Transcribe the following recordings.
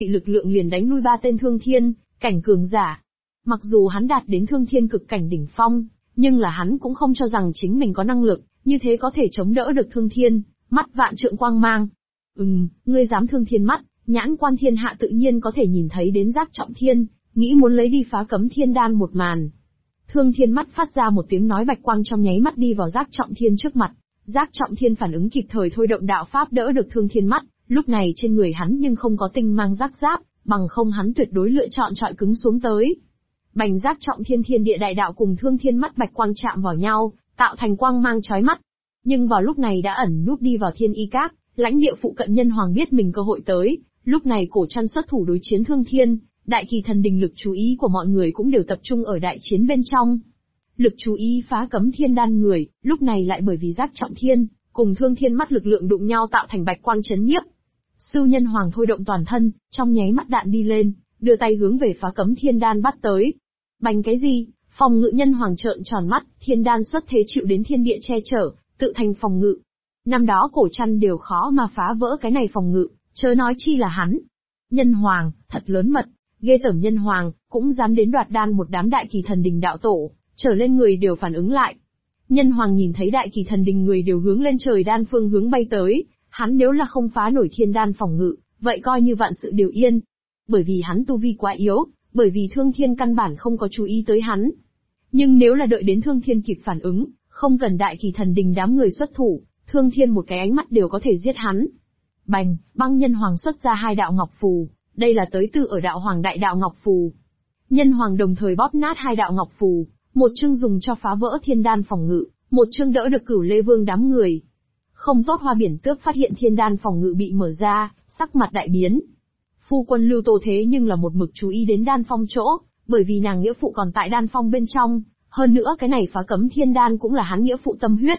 lực lượng liền đánh lui 3 tên thương thiên cảnh cường giả. Mặc dù hắn đạt đến thương thiên cực cảnh đỉnh phong, nhưng là hắn cũng không cho rằng chính mình có năng lực, như thế có thể chống đỡ được thương thiên, mắt vạn trượng quang mang. Ngươi dám thương thiên mắt, nhãn quan thiên hạ tự nhiên có thể nhìn thấy đến Giác Trọng Thiên, nghĩ muốn lấy đi phá cấm thiên đan một màn. Thương thiên mắt phát ra một tiếng nói bạch quang trong nháy mắt đi vào Giác Trọng Thiên trước mặt. Giác Trọng Thiên phản ứng kịp thời thôi động đạo pháp đỡ được thương thiên mắt, lúc này trên người hắn nhưng không có tinh mang giác giáp, bằng không hắn tuyệt đối lựa chọn trọi cứng xuống tới. Bành Giác Trọng Thiên thiên địa đại đạo cùng thương thiên mắt bạch quang chạm vào nhau, tạo thành quang mang chói mắt. Nhưng vào lúc này đã ẩn núp đi vào Thiên Y Các, lãnh địa phụ cận Nhân Hoàng biết mình cơ hội tới, lúc này cổ trăn xuất thủ đối chiến thương thiên, đại kỳ thần đình lực chú ý của mọi người cũng đều tập trung ở đại chiến bên trong. Lực chú ý phá cấm thiên đan người, lúc này lại bởi vì Giác Trọng Thiên, cùng thương thiên mắt lực lượng đụng nhau tạo thành bạch quang chấn nhiếp. Sưu Nhân Hoàng thôi động toàn thân, trong nháy mắt đạn đi lên, đưa tay hướng về phá cấm thiên đan bắt tới. Bành cái gì? Phòng ngự Nhân Hoàng trợn tròn mắt, thiên đan xuất thế chịu đến thiên địa che chở, tự thành phòng ngự. Năm đó cổ trăn đều khó mà phá vỡ cái này phòng ngự, chớ nói chi là hắn. Nhân Hoàng, thật lớn mật, ghê tởm Nhân Hoàng, cũng dám đến đoạt đan một đám đại kỳ thần đình đạo tổ, trở lên người đều phản ứng lại. Nhân Hoàng nhìn thấy đại kỳ thần đình người đều hướng lên trời đan phương hướng bay tới, hắn nếu là không phá nổi thiên đan phòng ngự, vậy coi như vạn sự đều yên. Bởi vì hắn tu vi quá yếu, bởi vì thương thiên căn bản không có chú ý tới hắn. Nhưng nếu là đợi đến thương thiên kịp phản ứng, không cần đại kỳ thần đình đám người xuất thủ, thương thiên một cái ánh mắt đều có thể giết hắn. Bành, băng Nhân Hoàng xuất ra 2 đạo ngọc phù, đây là tới từ ở đạo hoàng đại đạo ngọc phù. Nhân Hoàng đồng thời bóp nát 2 đạo ngọc phù, một chương dùng cho phá vỡ thiên đan phòng ngự, một chương đỡ được Cửu Lê Vương đám người. Không tốt Hoa Biển Tước phát hiện thiên đan phòng ngự bị mở ra, sắc mặt đại biến. Phu quân Lưu Tô thế nhưng là một mực chú ý đến đan phong chỗ, bởi vì nàng nghĩa phụ còn tại đan phong bên trong, hơn nữa cái này phá cấm thiên đan cũng là hắn nghĩa phụ tâm huyết.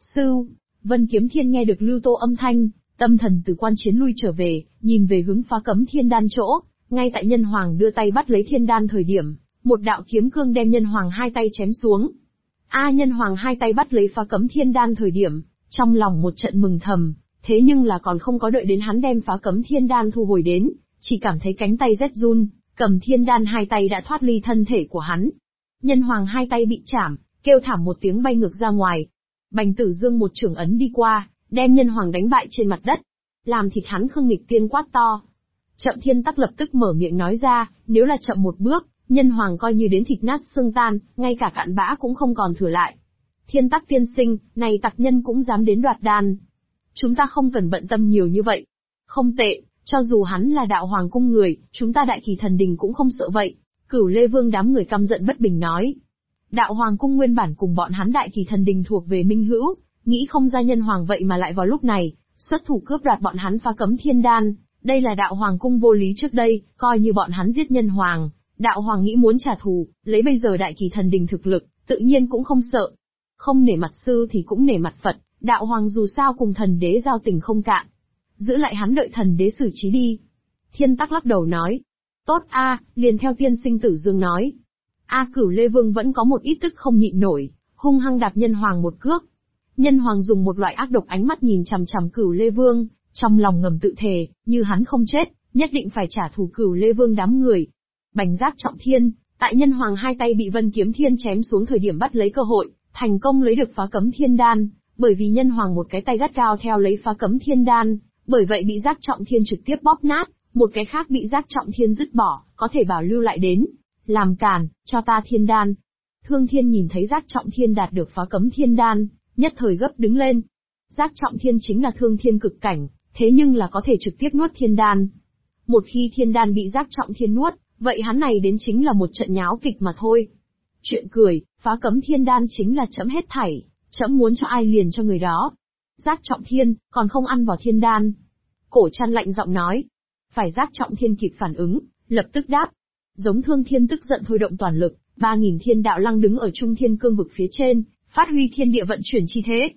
Vân Kiếm Thiên nghe được Lưu Tô âm thanh, tâm thần từ quan chiến lui trở về, nhìn về hướng phá cấm thiên đan chỗ, ngay tại Nhân Hoàng đưa tay bắt lấy thiên đan thời điểm, một đạo kiếm cương đem Nhân Hoàng 2 tay chém xuống. Nhân Hoàng 2 tay bắt lấy phá cấm thiên đan thời điểm, trong lòng một trận mừng thầm, thế nhưng là còn không có đợi đến hắn đem phá cấm thiên đan thu hồi đến, chỉ cảm thấy cánh tay rét run, cầm thiên đan 2 tay đã thoát ly thân thể của hắn. Nhân Hoàng 2 tay bị chảm, kêu thảm một tiếng bay ngược ra ngoài. Bành Tử Dương một chưởng ấn đi qua, đem Nhân Hoàng đánh bại trên mặt đất, làm thịt hắn Khương Nghịch Tiên quát to. Chậm Thiên Tắc lập tức mở miệng nói ra, nếu là chậm một bước, Nhân Hoàng coi như đến thịt nát xương tan, ngay cả cặn bã cũng không còn thừa lại. Thiên Tắc tiên sinh, này tặc nhân cũng dám đến đoạt đan. Chúng ta không cần bận tâm nhiều như vậy. Không tệ, cho dù hắn là đạo hoàng cung người, chúng ta đại kỳ thần đình cũng không sợ vậy. Cửu Lê Vương đám người căm giận bất bình nói. Đạo hoàng cung nguyên bản cùng bọn hắn đại kỳ thần đình thuộc về minh hữu, nghĩ không ra Nhân Hoàng vậy mà lại vào lúc này, xuất thủ cướp đoạt bọn hắn phá cấm thiên đan. Đây là đạo hoàng cung vô lý trước đây, coi như bọn hắn giết Nhân Hoàng. Đạo hoàng nghĩ muốn trả thù, lấy bây giờ đại kỳ thần đình thực lực, tự nhiên cũng không sợ. Không nể mặt sư thì cũng nể mặt Phật, đạo hoàng dù sao cùng thần đế giao tình không cạn. Giữ lại hắn đợi thần đế xử trí đi. Thiên Tắc lắc đầu nói. Tốt liền theo tiên sinh Tử Dương nói. Cửu Lê Vương vẫn có một ít tức không nhịn nổi, hung hăng đạp Nhân Hoàng một cước. Nhân Hoàng dùng một loại ác độc ánh mắt nhìn chằm chằm Cửu Lê Vương, trong lòng ngầm tự thề, như hắn không chết, nhất định phải trả thù Cửu Lê Vương đám người. Bành Giác Trọng Thiên, tại Nhân Hoàng 2 tay bị Vân Kiếm Thiên chém xuống thời điểm bắt lấy cơ hội, thành công lấy được phá cấm thiên đan, bởi vì Nhân Hoàng một cái tay gắt gao theo lấy phá cấm thiên đan, bởi vậy bị Giác Trọng Thiên trực tiếp bóp nát, một cái khác bị Giác Trọng Thiên dứt bỏ, có thể bảo lưu lại đến. Làm càn, cho ta thiên đan. Thương Thiên nhìn thấy Giác Trọng Thiên đạt được phá cấm thiên đan, nhất thời gấp đứng lên. Giác Trọng Thiên chính là thương thiên cực cảnh, thế nhưng là có thể trực tiếp nuốt thiên đan. Một khi thiên đan bị Giác Trọng Thiên nuốt, vậy hắn này đến chính là một trận nháo kịch mà thôi. Chuyện cười, phá cấm thiên đan chính là trẫm hết thảy, trẫm muốn cho ai liền cho người đó. Giác Trọng Thiên, còn không ăn vào thiên đan. Cổ Trăn lạnh giọng nói. Phải Giác Trọng Thiên kịp phản ứng, lập tức đáp. Giống Thương Thiên tức giận thôi động toàn lực, 3000 thiên đạo lăng đứng ở trung thiên cương vực phía trên, phát huy thiên địa vận chuyển chi thế.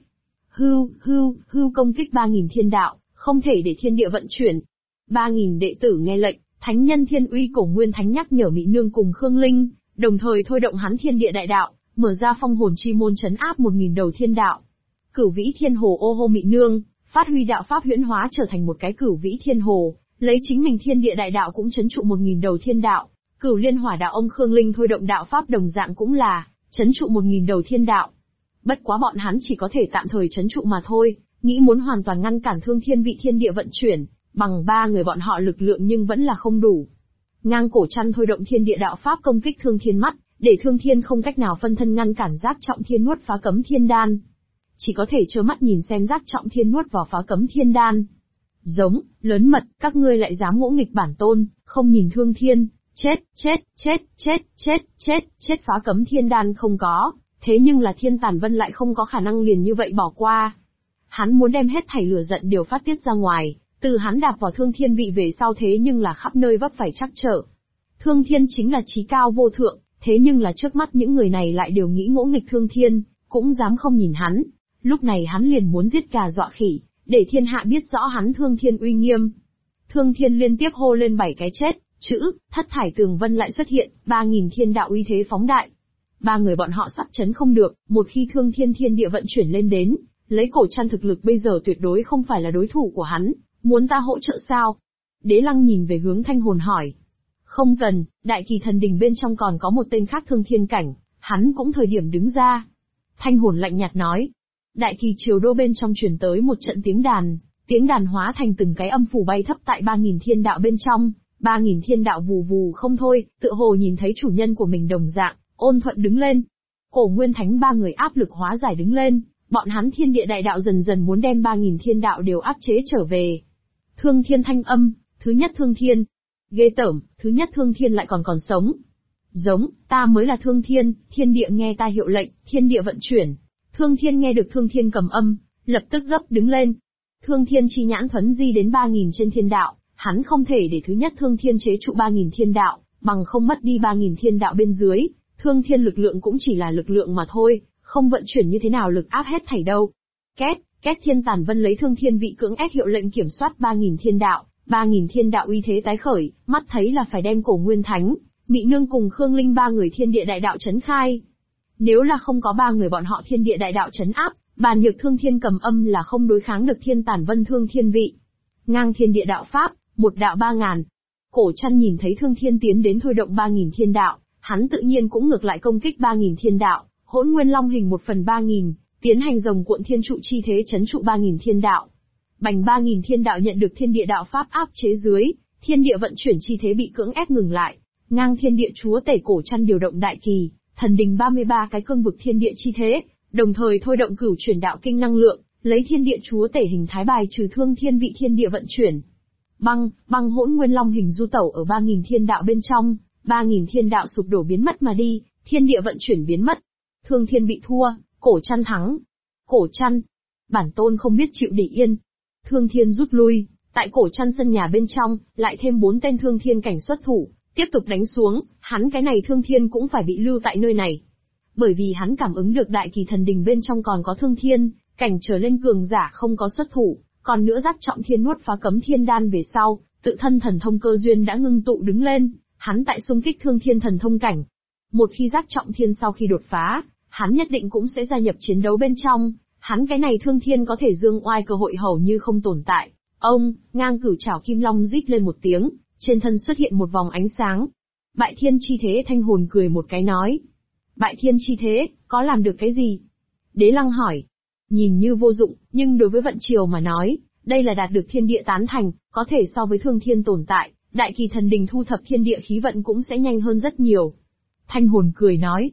Hưu công kích 3000 thiên đạo, không thể để thiên địa vận chuyển. 3000 đệ tử nghe lệnh, Thánh Nhân Thiên Uy Cổ Nguyên Thánh nhắc nhở Mị Nương cùng Khương Linh, đồng thời thôi động hắn thiên địa đại đạo, mở ra phong hồn chi môn trấn áp 1000 đầu thiên đạo. Cửu Vĩ Thiên Hồ ô hô Mị Nương, phát huy đạo pháp huyễn hóa trở thành một cái Cửu Vĩ Thiên Hồ, lấy chính mình thiên địa đại đạo cũng trấn trụ 1000 đầu thiên đạo, Cửu Liên Hỏa đạo ông Khương Linh thôi động đạo pháp đồng dạng cũng là trấn trụ 1000 đầu thiên đạo. Bất quá bọn hắn chỉ có thể tạm thời trấn trụ mà thôi, nghĩ muốn hoàn toàn ngăn cản Thương Thiên vị thiên địa vận chuyển, bằng 3 người bọn họ lực lượng nhưng vẫn là không đủ. Ngang Cổ Trăn thôi động thiên địa đạo pháp công kích Thương Thiên mắt, để Thương Thiên không cách nào phân thân ngăn cản Giác Trọng Thiên nuốt phá cấm thiên đan. Chỉ có thể trơ mắt nhìn xem Giác Trọng Thiên nuốt vào phá cấm thiên đan. Giống, lớn mật, các ngươi lại dám ngỗ nghịch bản tôn, không nhìn Thương Thiên, chết, chết, chết, chết, chết, chết, chết phá cấm thiên đan không có, thế nhưng là Thiên Tàn Vân lại không có khả năng liền như vậy bỏ qua. Hắn muốn đem hết thảy lửa giận đều phát tiết ra ngoài, từ hắn đạp vào Thương Thiên vị về sau thế nhưng là khắp nơi vấp phải trắc trở. Thương Thiên chính là chí cao vô thượng, thế nhưng là trước mắt những người này lại đều nghĩ ngỗ nghịch Thương Thiên, cũng dám không nhìn hắn. Lúc này hắn liền muốn giết gà dọa khỉ, để thiên hạ biết rõ hắn Thương Thiên uy nghiêm. Thương Thiên liên tiếp hô lên 7 cái chết, chữ, thất thải tường vân lại xuất hiện, 3000 thiên đạo uy thế phóng đại. 3 người bọn họ sắp chấn không được, một khi Thương Thiên thiên địa vận chuyển lên đến, lấy Cổ Trăn thực lực bây giờ tuyệt đối không phải là đối thủ của hắn, muốn ta hỗ trợ sao? Đế Lăng nhìn về hướng Thanh Hồn hỏi. Không cần, Đại Kỳ Thần Đình bên trong còn có một tên khác Thương Thiên cảnh, hắn cũng thời điểm đứng ra. Thanh Hồn lạnh nhạt nói. Đại Kỳ Triều Đô bên trong truyền tới một trận tiếng đàn hóa thành từng cái âm phủ bay thấp tại 3000 thiên đạo bên trong, 3000 thiên đạo vù vù không thôi, tựa hồ nhìn thấy chủ nhân của mình đồng dạng, ôn thuận đứng lên. Cổ Nguyên Thánh 3 người áp lực hóa giải đứng lên, bọn hắn thiên địa đại đạo dần dần muốn đem 3000 thiên đạo đều áp chế trở về. Thương Thiên thanh âm, thứ nhất Thương Thiên. Ghê tởm, thứ nhất Thương Thiên lại còn sống. Giống, ta mới là Thương Thiên, thiên địa nghe ta hiệu lệnh, thiên địa vận chuyển. Thương Thiên nghe được Thương Thiên cầm âm, lập tức gấp đứng lên. Thương Thiên chi nhãn thuấn di đến 3000 trên thiên đạo, hắn không thể để thứ nhất Thương Thiên chế trụ 3000 thiên đạo, bằng không mất đi 3000 thiên đạo bên dưới, Thương Thiên lực lượng cũng chỉ là lực lượng mà thôi, không vận chuyển như thế nào lực áp hết thảy đâu. Két Thiên Tàn Vân lấy Thương Thiên vị cưỡng ép hiệu lệnh kiểm soát 3000 thiên đạo, 3000 thiên đạo uy thế tái khởi, mắt thấy là phải đem Cổ Nguyên Thánh, Mị Nương cùng Khương Linh 3 người thiên địa đại đạo chấn khai. Nếu là không có 3 người bọn họ thiên địa đại đạo chấn áp, Bàn Nhược Thương Thiên cầm âm là không đối kháng được Thiên Tàn Vân Thương Thiên vị. Ngang thiên địa đạo pháp, một đạo 3000. Cổ Trăn nhìn thấy Thương Thiên tiến đến thôi động 3000 thiên đạo, hắn tự nhiên cũng ngược lại công kích 3000 thiên đạo, Hỗn Nguyên Long hình 1/3000, tiến hành rồng cuộn thiên trụ chi thế chấn trụ 3000 thiên đạo. Bành 3000 thiên đạo nhận được thiên địa đạo pháp áp chế dưới, thiên địa vận chuyển chi thế bị cưỡng ép ngừng lại. Ngang thiên địa chúa tể Cổ Trăn điều động Đại Kỳ Thần Đình 33 cái cương vực thiên địa chi thế, đồng thời thôi động Cửu Chuyển Đạo Kinh năng lượng, lấy thiên địa chúa tể hình thái bài trừ Thương Thiên vị thiên địa vận chuyển. Băng Hỗn Nguyên Long hình du tẩu ở 3000 thiên đạo bên trong, 3000 thiên đạo sụp đổ biến mất mà đi, thiên địa vận chuyển biến mất. Thương Thiên bị thua, Cổ Trăn thắng. Cổ Trăn, bản tôn không biết chịu để yên. Thương Thiên rút lui, tại Cổ Trăn sân nhà bên trong, lại thêm 4 tên Thương Thiên cảnh xuất thủ, tiếp tục đánh xuống, hắn cái này Thương Thiên cũng phải bị lưu tại nơi này. Bởi vì hắn cảm ứng được Đại Kỳ Thần Đình bên trong còn có Thương Thiên cảnh trở lên cường giả không có xuất thủ, còn nữa Giác Trọng Thiên nuốt phá cấm thiên đan về sau, tự thân thần thông cơ duyên đã ngưng tụ đứng lên, hắn tại xung kích Thương Thiên thần thông cảnh. Một khi Giác Trọng Thiên sau khi đột phá, hắn nhất định cũng sẽ gia nhập chiến đấu bên trong, hắn cái này Thương Thiên có thể dương oai cơ hội hầu như không tồn tại. Ông, ngang cửu trảo kim long rít lên một tiếng, trên thân xuất hiện một vòng ánh sáng. Bại Thiên chi thế Thanh Hồn cười một cái nói. Bại Thiên chi thế, có làm được cái gì? Đế Lăng hỏi. Nhìn như vô dụng, nhưng đối với vận triều mà nói, đây là đạt được thiên địa tán thành, có thể so với Thương Thiên tồn tại, Đại Kỳ Thần Đình thu thập thiên địa khí vận cũng sẽ nhanh hơn rất nhiều. Thanh Hồn cười nói.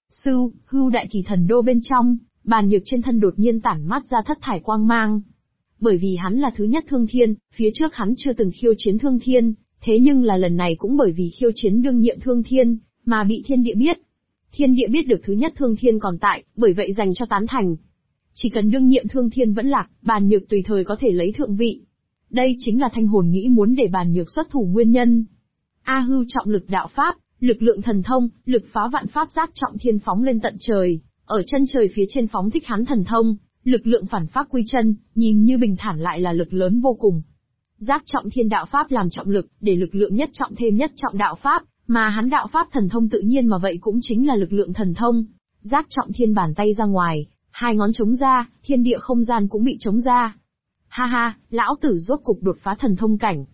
Hưu Đại Kỳ Thần Đô bên trong, Bàn Nhược trên thân đột nhiên tản mát ra thất thải quang mang. Bởi vì hắn là thứ nhất Thương Thiên, phía trước hắn chưa từng khiêu chiến Thương Thiên, thế nhưng là lần này cũng bởi vì khiêu chiến đương nhiệm Thương Thiên, mà bị thiên địa biết. Thiên địa biết được thứ nhất Thương Thiên còn tại, bởi vậy dành cho tán thành. Chỉ cần đương nhiệm Thương Thiên vẫn lạc, Bàn Nhược tùy thời có thể lấy thượng vị. Đây chính là Thanh Hồn nghĩ muốn để Bàn Nhược xuất thủ nguyên nhân. Hưu trọng lực đạo pháp, lực lượng thần thông, lực phá vạn pháp Giác Trọng Thiên phóng lên tận trời, ở chân trời phía trên phóng thích hắn thần thông, lực lượng phản pháp quy chân, nhìn như bình thản lại là lực lớn vô cùng. Giác Trọng Thiên đạo pháp làm trọng lực, để lực lượng nhất trọng thêm nhất trọng đạo pháp, mà hắn đạo pháp thần thông tự nhiên mà vậy cũng chính là lực lượng thần thông. Giác Trọng Thiên bàn tay ra ngoài, 2 ngón chống ra, thiên địa không gian cũng bị chống ra. Ha ha, lão tử rốt cục đột phá thần thông cảnh.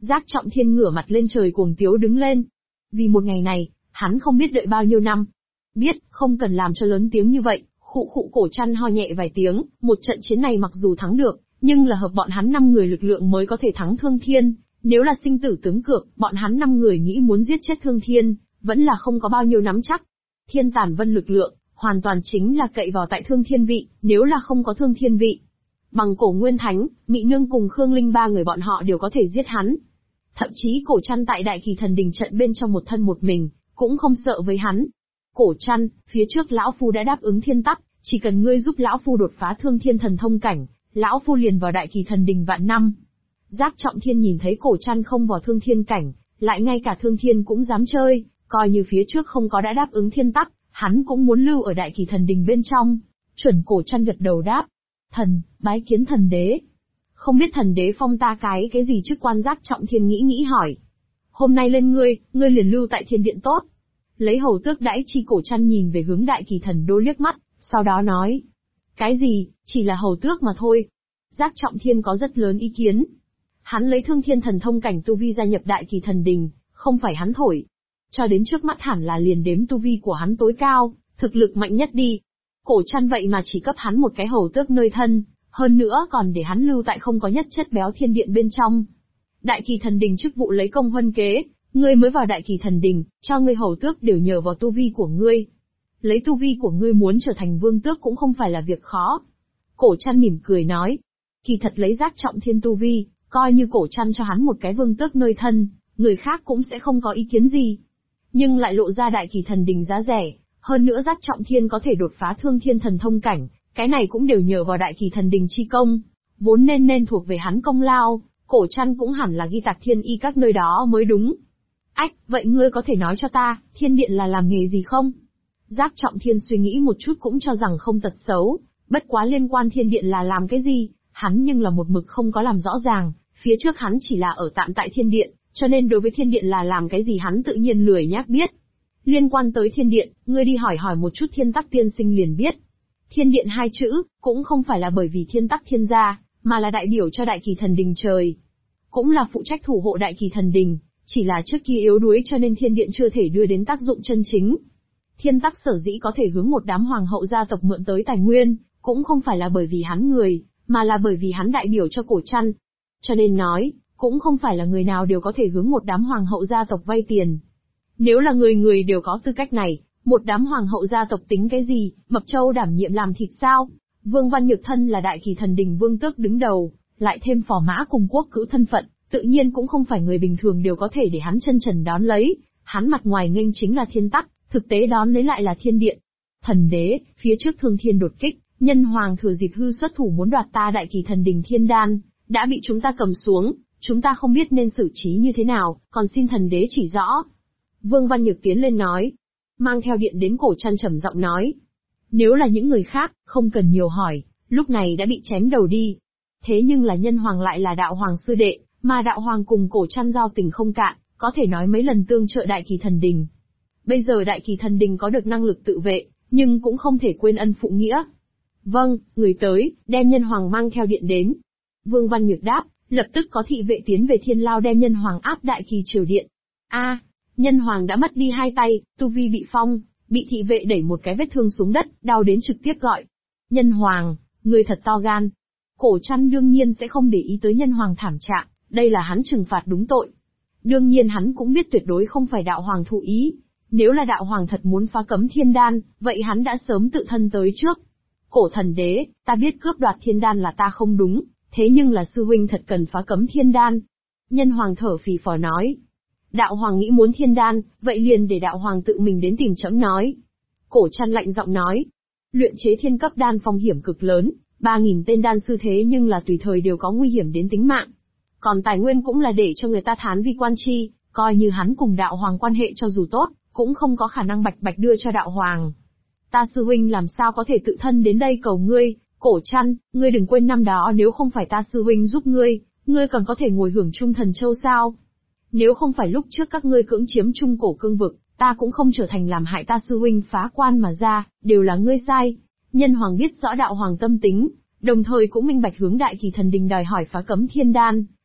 Giác Trọng Thiên ngửa mặt lên trời cuồng tiếu đứng lên. Vì một ngày này, hắn không biết đợi bao nhiêu năm. Biết, không cần làm cho lớn tiếng như vậy, khụ khụ Cổ Trăn ho nhẹ vài tiếng, một trận chiến này mặc dù thắng được, nhưng là hợp bọn hắn 5 người lực lượng mới có thể thắng Thương Thiên, nếu là sinh tử tướng cược, bọn hắn 5 người nghĩ muốn giết chết Thương Thiên, vẫn là không có bao nhiêu nắm chắc. Thiên Tản Vân lực lượng, hoàn toàn chính là cậy vào tại Thương Thiên vị, nếu là không có Thương Thiên vị. Bằng Cổ Nguyên Thánh, Mị Nương cùng Khương Linh 3 người bọn họ đều có thể giết hắn. Thậm chí Cổ Trăn tại Đại Kỳ Thần Đình trận bên trong một thân một mình, cũng không sợ với hắn. Cổ Trăn, phía trước lão phu đã đáp ứng Thiên Tắc, chỉ cần ngươi giúp lão phu đột phá Thương Thiên thần thông cảnh, lão phu liền vào Đại Kỳ Thần Đình vạn năm. Giác Trọng Thiên nhìn thấy Cổ Trăn không vào Thương Thiên cảnh, lại ngay cả Thương Thiên cũng dám chơi, coi như phía trước không có đã đáp ứng Thiên Tắc, hắn cũng muốn lưu ở Đại Kỳ Thần Đình bên trong. Chuẩn Cổ Trăn gật đầu đáp. Thần, bái kiến thần đế. Không biết thần đế phong ta cái gì chức quan? Giác Trọng Thiên nghĩ hỏi. Hôm nay lên ngươi liền lưu tại thiên điện tốt. Lấy hầu tước đãi chi. Cổ Trăn nhìn về hướng Đại Kỳ Thần đô liếc mắt, sau đó nói. Cái gì, chỉ là hầu tước mà thôi. Giác Trọng Thiên có rất lớn ý kiến. Hắn lấy Thương Thiên thần thông cảnh tu vi gia nhập Đại Kỳ Thần Đình, không phải hắn thổi. Cho đến trước mắt hẳn là liền đếm tu vi của hắn tối cao, thực lực mạnh nhất đi. Cổ Trăn vậy mà chỉ cấp hắn một cái hầu tước nơi thân, hơn nữa còn để hắn lưu tại không có nhất chất béo thiên điện bên trong. Đại Kỳ Thần Đình chức vụ lấy công huân kế, ngươi mới vào Đại Kỳ Thần Đình, cho ngươi hầu tước đều nhờ vào tu vi của ngươi. Lấy tu vi của ngươi muốn trở thành vương tước cũng không phải là việc khó. Cổ Trăn mỉm cười nói. Kỳ thật lấy Giác Trọng Thiên tu vi, coi như Cổ Trăn cho hắn một cái vương tước nơi thân, người khác cũng sẽ không có ý kiến gì. Nhưng lại lộ ra Đại Kỳ Thần Đình giá rẻ, hơn nữa Giác Trọng Thiên có thể đột phá Thương Thiên thần thông cảnh, cái này cũng đều nhờ vào Đại Kỳ Thần Đình chi công, vốn nên thuộc về hắn công lao, Cổ Trăn cũng hẳn là ghi tạc thiên y các nơi đó mới đúng. Ách, vậy ngươi có thể nói cho ta, thiên điện là làm nghề gì không? Giác Trọng Thiên suy nghĩ một chút cũng cho rằng không tật xấu, bất quá liên quan thiên điện là làm cái gì, hắn nhưng là một mực không có làm rõ ràng, phía trước hắn chỉ là ở tạm tại thiên điện, cho nên đối với thiên điện là làm cái gì hắn tự nhiên lười nhác biết. Liên quan tới thiên điện, ngươi đi hỏi một chút Thiên Tắc tiên sinh liền biết. Thiên điện 2 chữ, cũng không phải là bởi vì Thiên Tắc thiên gia, mà là đại biểu cho Đại Kỳ Thần Đình trời. Cũng là phụ trách thủ hộ Đại Kỳ Thần Đình, chỉ là trước kia yếu đuối cho nên thiên điện chưa thể đưa đến tác dụng chân chính. Thiên Tắc sở dĩ có thể hướng một đám hoàng hậu gia tộc mượn tới tài nguyên, cũng không phải là bởi vì hắn người, mà là bởi vì hắn đại biểu cho Cổ Trăn. Cho nên nói, cũng không phải là người nào đều có thể hướng một đám hoàng hậu gia tộc vay tiền. Nếu là người đều có tư cách này, một đám hoàng hậu gia tộc tính cái gì, Mập Châu đảm nhiệm làm thịt sao? Vương Văn Nhược thân là Đại Kỳ Thần Đình vương tước đứng đầu, lại thêm phò mã cùng quốc cữu thân phận, tự nhiên cũng không phải người bình thường đều có thể để hắn chân trần đón lấy. Hắn mặt ngoài nghênh chính là Thiên Tắc, thực tế đón lấy lại là thiên điện. Thần đế, phía trước Thương Thiên đột kích, nhân hoàng thừa dịp hư xuất thủ muốn đoạt ta Đại Kỳ Thần Đình thiên đan, đã bị chúng ta cầm xuống, chúng ta không biết nên xử trí như thế nào, còn xin thần đế chỉ rõ. Vương Văn Nhược tiến lên nói, mang theo điện đến. Cổ Trăn trầm giọng nói, nếu là những người khác, không cần nhiều hỏi, lúc này đã bị chém đầu đi. Thế nhưng là nhân hoàng lại là đạo hoàng sư đệ, mà đạo hoàng cùng Cổ Trăn giao tình không cạn, có thể nói mấy lần tương trợ Đại Kỳ Thần Đình. Bây giờ Đại Kỳ Thần Đình có được năng lực tự vệ, nhưng cũng không thể quên ân phụ nghĩa. Vâng, người tới, đem nhân hoàng mang theo điện đến. Vương Văn Nhược đáp, lập tức có thị vệ tiến về Thiên Lao đem nhân hoàng áp Đại Kỳ triều điện. Nhân hoàng đã mất đi 2 tay, tu vi bị phong, bị thị vệ đẩy một cái vết thương xuống đất, đau đến trực tiếp gọi. Nhân hoàng, người thật to gan. Cổ Trăn đương nhiên sẽ không để ý tới nhân hoàng thảm trạng, đây là hắn trừng phạt đúng tội. Đương nhiên hắn cũng biết tuyệt đối không phải đạo hoàng thụ ý. Nếu là đạo hoàng thật muốn phá cấm thiên đan, vậy hắn đã sớm tự thân tới trước. Cổ thần đế, ta biết cướp đoạt thiên đan là ta không đúng, thế nhưng là sư huynh thật cần phá cấm thiên đan. Nhân hoàng thở phì phò nói. Đạo hoàng nghĩ muốn thiên đan, vậy liền để đạo hoàng tự mình đến tìm trẫm nói. Cổ Trăn lạnh giọng nói. Luyện chế thiên cấp đan phong hiểm cực lớn, 3.000 tên đan sư thế nhưng là tùy thời đều có nguy hiểm đến tính mạng. Còn tài nguyên cũng là để cho người ta thán vi quan chi, coi như hắn cùng đạo hoàng quan hệ cho dù tốt, cũng không có khả năng bạch đưa cho đạo hoàng. Ta sư huynh làm sao có thể tự thân đến đây cầu ngươi, Cổ Trăn, ngươi đừng quên năm đó nếu không phải ta sư huynh giúp ngươi còn có thể ngồi hưởng Trung Thần Châu sao? Nếu không phải lúc trước các ngươi cưỡng chiếm Trung Cổ cương vực, ta cũng không trở thành làm hại ta sư huynh phá quan mà ra, đều là ngươi sai. Nhân hoàng biết rõ đạo hoàng tâm tính, đồng thời cũng minh bạch hướng Đại Kỳ Thần Đình đòi hỏi phá cấm thiên đan,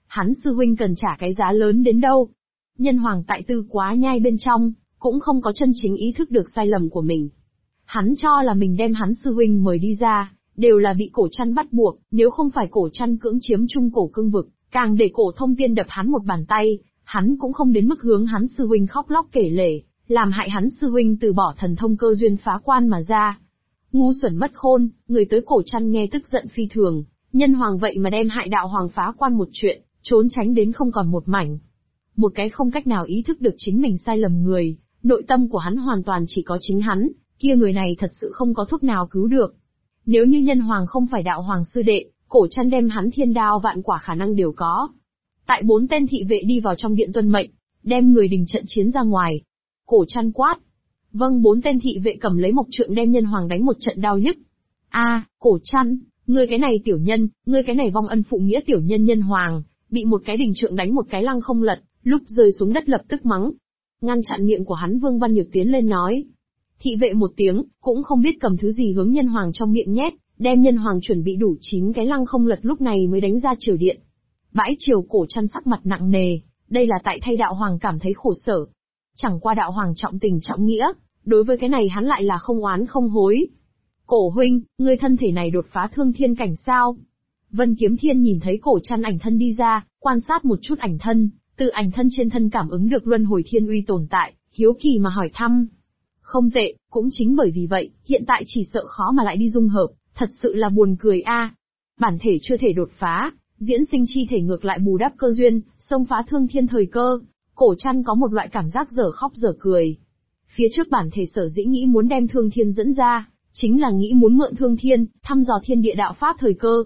hắn sư huynh cần trả cái giá lớn đến đâu. Nhân hoàng tại Tư Quá Nhai bên trong, cũng không có chân chính ý thức được sai lầm của mình. Hắn cho là mình đem hắn sư huynh mời đi ra, đều là bị Cổ Trăn bắt buộc, nếu không phải Cổ Trăn cưỡng chiếm Trung Cổ cương vực, càng để Cổ Thông Tiên đập hắn một bàn tay, hắn cũng không đến mức hướng hắn sư huynh khóc lóc kể lể, làm hại hắn sư huynh từ bỏ thần thông cơ duyên phá quan mà ra. Ngu xuẩn mất khôn, người tới Cổ Trăn nghe tức giận phi thường, nhân hoàng vậy mà đem hại đạo hoàng phá quan một chuyện, trốn tránh đến không còn một mảnh. Một cái không cách nào ý thức được chính mình sai lầm người, nội tâm của hắn hoàn toàn chỉ có chính hắn, kia người này thật sự không có thuốc nào cứu được. Nếu như nhân hoàng không phải đạo hoàng sư đệ, Cổ Trăn đem hắn thiên đao vạn quả khả năng đều có. Tại 4 tên thị vệ đi vào trong điện tuân mệnh, đem người đình trận chiến ra ngoài. Cổ Trăn quát. Vâng, 4 tên thị vệ cầm lấy mộc trượng đem nhân hoàng đánh một trận đau nhức. Cổ Trăn, ngươi cái này tiểu nhân, ngươi cái này vong ân phụ nghĩa tiểu nhân. Nhân hoàng bị một cái đình trượng đánh một cái lăng không lật, lúc rơi xuống đất lập tức mắng. Ngăn chặn miệng của hắn Vương Văn Nhược tiến lên nói. Thị vệ một tiếng, cũng không biết cầm thứ gì hướng nhân hoàng trong miệng nhét, đem nhân hoàng chuẩn bị đủ 9 cái lăng không lật lúc này mới đánh ra triều điện. Bãi triều Cổ Trăn sắc mặt nặng nề, đây là tại thay đạo hoàng cảm thấy khổ sở. Chẳng qua đạo hoàng trọng tình trọng nghĩa, đối với cái này hắn lại là không oán không hối. Cổ huynh, ngươi thân thể này đột phá thương thiên cảnh sao? Vân Kiếm Thiên nhìn thấy Cổ Trăn ảnh thân đi ra, quan sát một chút ảnh thân, từ ảnh thân trên thân cảm ứng được luân hồi thiên uy tồn tại, hiếu kỳ mà hỏi thăm. Không tệ, cũng chính bởi vì vậy, hiện tại chỉ sợ khó mà lại đi dung hợp, thật sự là buồn cười a. Bản thể chưa thể đột phá, diễn sinh chi thể ngược lại bù đắp cơ duyên, xông phá thương thiên thời cơ. Cổ Trăn có một loại cảm giác dở khóc dở cười. Phía trước bản thể sở dĩ nghĩ muốn đem thương thiên dẫn ra, chính là nghĩ muốn mượn thương thiên, thăm dò thiên địa đạo pháp thời cơ.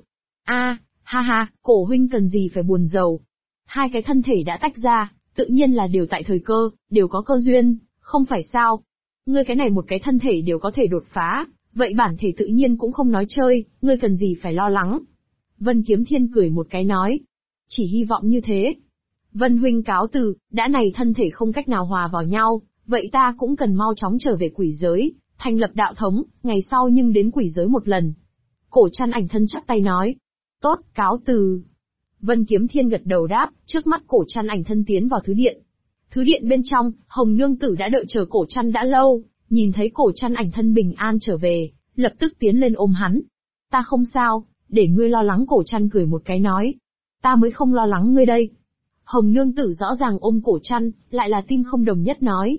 Cổ huynh cần gì phải buồn rầu. Hai cái thân thể đã tách ra, tự nhiên là đều tại thời cơ, đều có cơ duyên, không phải sao? Ngươi cái này một cái thân thể đều có thể đột phá, vậy bản thể tự nhiên cũng không nói chơi, ngươi cần gì phải lo lắng. Vân Kiếm Thiên cười một cái nói. Chỉ hy vọng như thế. Vân huynh cáo từ, đã này thân thể không cách nào hòa vào nhau, vậy ta cũng cần mau chóng trở về quỷ giới, thành lập đạo thống, ngày sau nhưng đến quỷ giới một lần. Cổ Trăn ảnh thân chắp tay nói. Tốt, cáo từ. Vân Kiếm Thiên gật đầu đáp, trước mắt Cổ Trăn ảnh thân tiến vào thứ điện. Thứ điện bên trong, Hồng Nương Tử đã đợi chờ Cổ Trăn đã lâu, nhìn thấy Cổ Trăn ảnh thân bình an trở về, lập tức tiến lên ôm hắn. Ta không sao, để ngươi lo lắng. Cổ Trăn cười một cái nói. Ta mới không lo lắng ngươi đây. Hồng Nương Tử rõ ràng ôm Cổ Trăn, lại là tim không đồng nhất nói.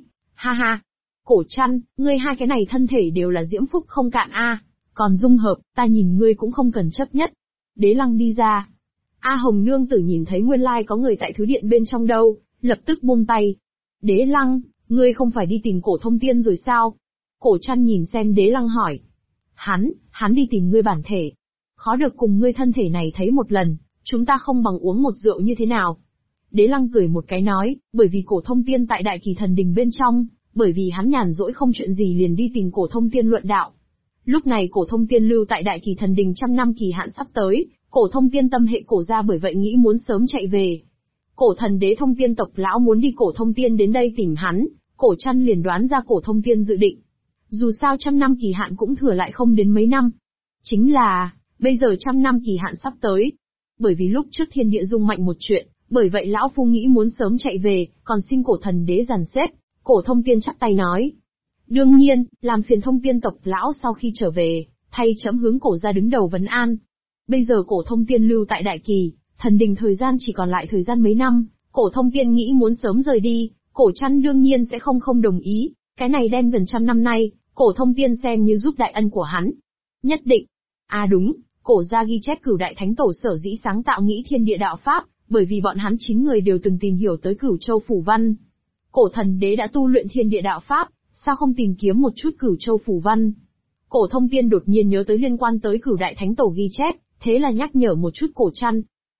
Cổ Trăn, ngươi hai cái này thân thể đều là diễm phúc không cạn a, còn dung hợp, ta nhìn ngươi cũng không cần chấp nhất. Đế Lăng đi ra. Hồng Nương Tử nhìn thấy nguyên lai có người tại thứ điện bên trong đâu, lập tức buông tay. Đế Lăng, ngươi không phải đi tìm Cổ Thông Tiên rồi sao? Cổ Trăn nhìn xem Đế Lăng hỏi. Hắn đi tìm ngươi bản thể. Khó được cùng ngươi thân thể này thấy một lần, chúng ta không bằng uống một rượu như thế nào? Đế Lăng cười một cái nói, bởi vì Cổ Thông Tiên tại Đại Kỳ Thần Đình bên trong, bởi vì hắn nhàn rỗi không chuyện gì liền đi tìm Cổ Thông Tiên luận đạo. Lúc này Cổ Thông Tiên lưu tại Đại Kỳ Thần Đình 100 năm kỳ hạn sắp tới, Cổ Thông Tiên tâm hệ Cổ gia bởi vậy nghĩ muốn sớm chạy về. Cổ thần đế Thông Tiên tộc lão muốn đi Cổ Thông Tiên đến đây tìm hắn, Cổ Trăn liền đoán ra Cổ Thông Tiên dự định. Dù sao 100 năm kỳ hạn cũng thừa lại không đến mấy năm. Chính là, bây giờ 100 năm kỳ hạn sắp tới. Bởi vì lúc trước thiên địa rung mạnh một chuyện, bởi vậy lão phu nghĩ muốn sớm chạy về, còn xin Cổ thần đế dàn xếp. Cổ Thông Tiên chắp tay nói. Đương nhiên, làm phiền Thông Tiên tộc lão sau khi trở về, thay chấm hướng Cổ gia đứng đầu vấn an. Bây giờ Cổ Thông Tiên lưu tại Đại Kỳ Thần Đình thời gian chỉ còn lại thời gian mấy năm, Cổ Thông Tiên nghĩ muốn sớm rời đi, Cổ Trăn đương nhiên sẽ không đồng ý, cái này đem gần 100 năm nay, Cổ Thông Tiên xem như giúp đại ân của hắn. Nhất định. Đúng, Cổ gia ghi chép Cửu Đại Thánh Tổ sở dĩ sáng tạo nghĩ thiên địa đạo pháp, bởi vì bọn hắn 9 người đều từng tìm hiểu tới Cửu Châu Phủ Văn. Cổ thần đế đã tu luyện thiên địa đạo pháp, sao không tìm kiếm một chút Cửu Châu Phủ Văn? Cổ Thông Tiên đột nhiên nhớ tới liên quan tới Cửu Đại Thánh Tổ ghi chép, thế là nhắc nhở một chút Cổ Trăn.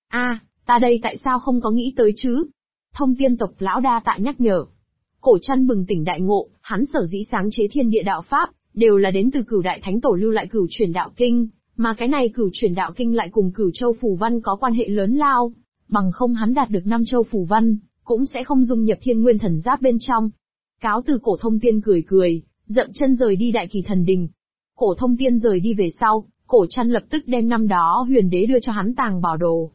Ta đây tại sao không có nghĩ tới chứ? Thông Tiên tộc lão đa tạ nhắc nhở. Cổ Trăn bừng tỉnh đại ngộ, hắn sở dĩ sáng chế thiên địa đạo pháp, đều là đến từ Cửu Đại Thánh Tổ lưu lại Cửu Chuyển Đạo Kinh, mà cái này Cửu Chuyển Đạo Kinh lại cùng Cửu Châu Phủ Văn có quan hệ lớn lao, bằng không hắn đạt được 5 châu Phủ Văn, cũng sẽ không dung nhập Thiên Nguyên Thần Giáp bên trong. Cáo từ. Cổ Thông Tiên cười, dậm chân rời đi Đại Kỳ Thần Đình. Cổ Thông Tiên rời đi về sau, Cổ Trăn lập tức đem năm đó Huyền Đế đưa cho hắn tàng bảo đồ.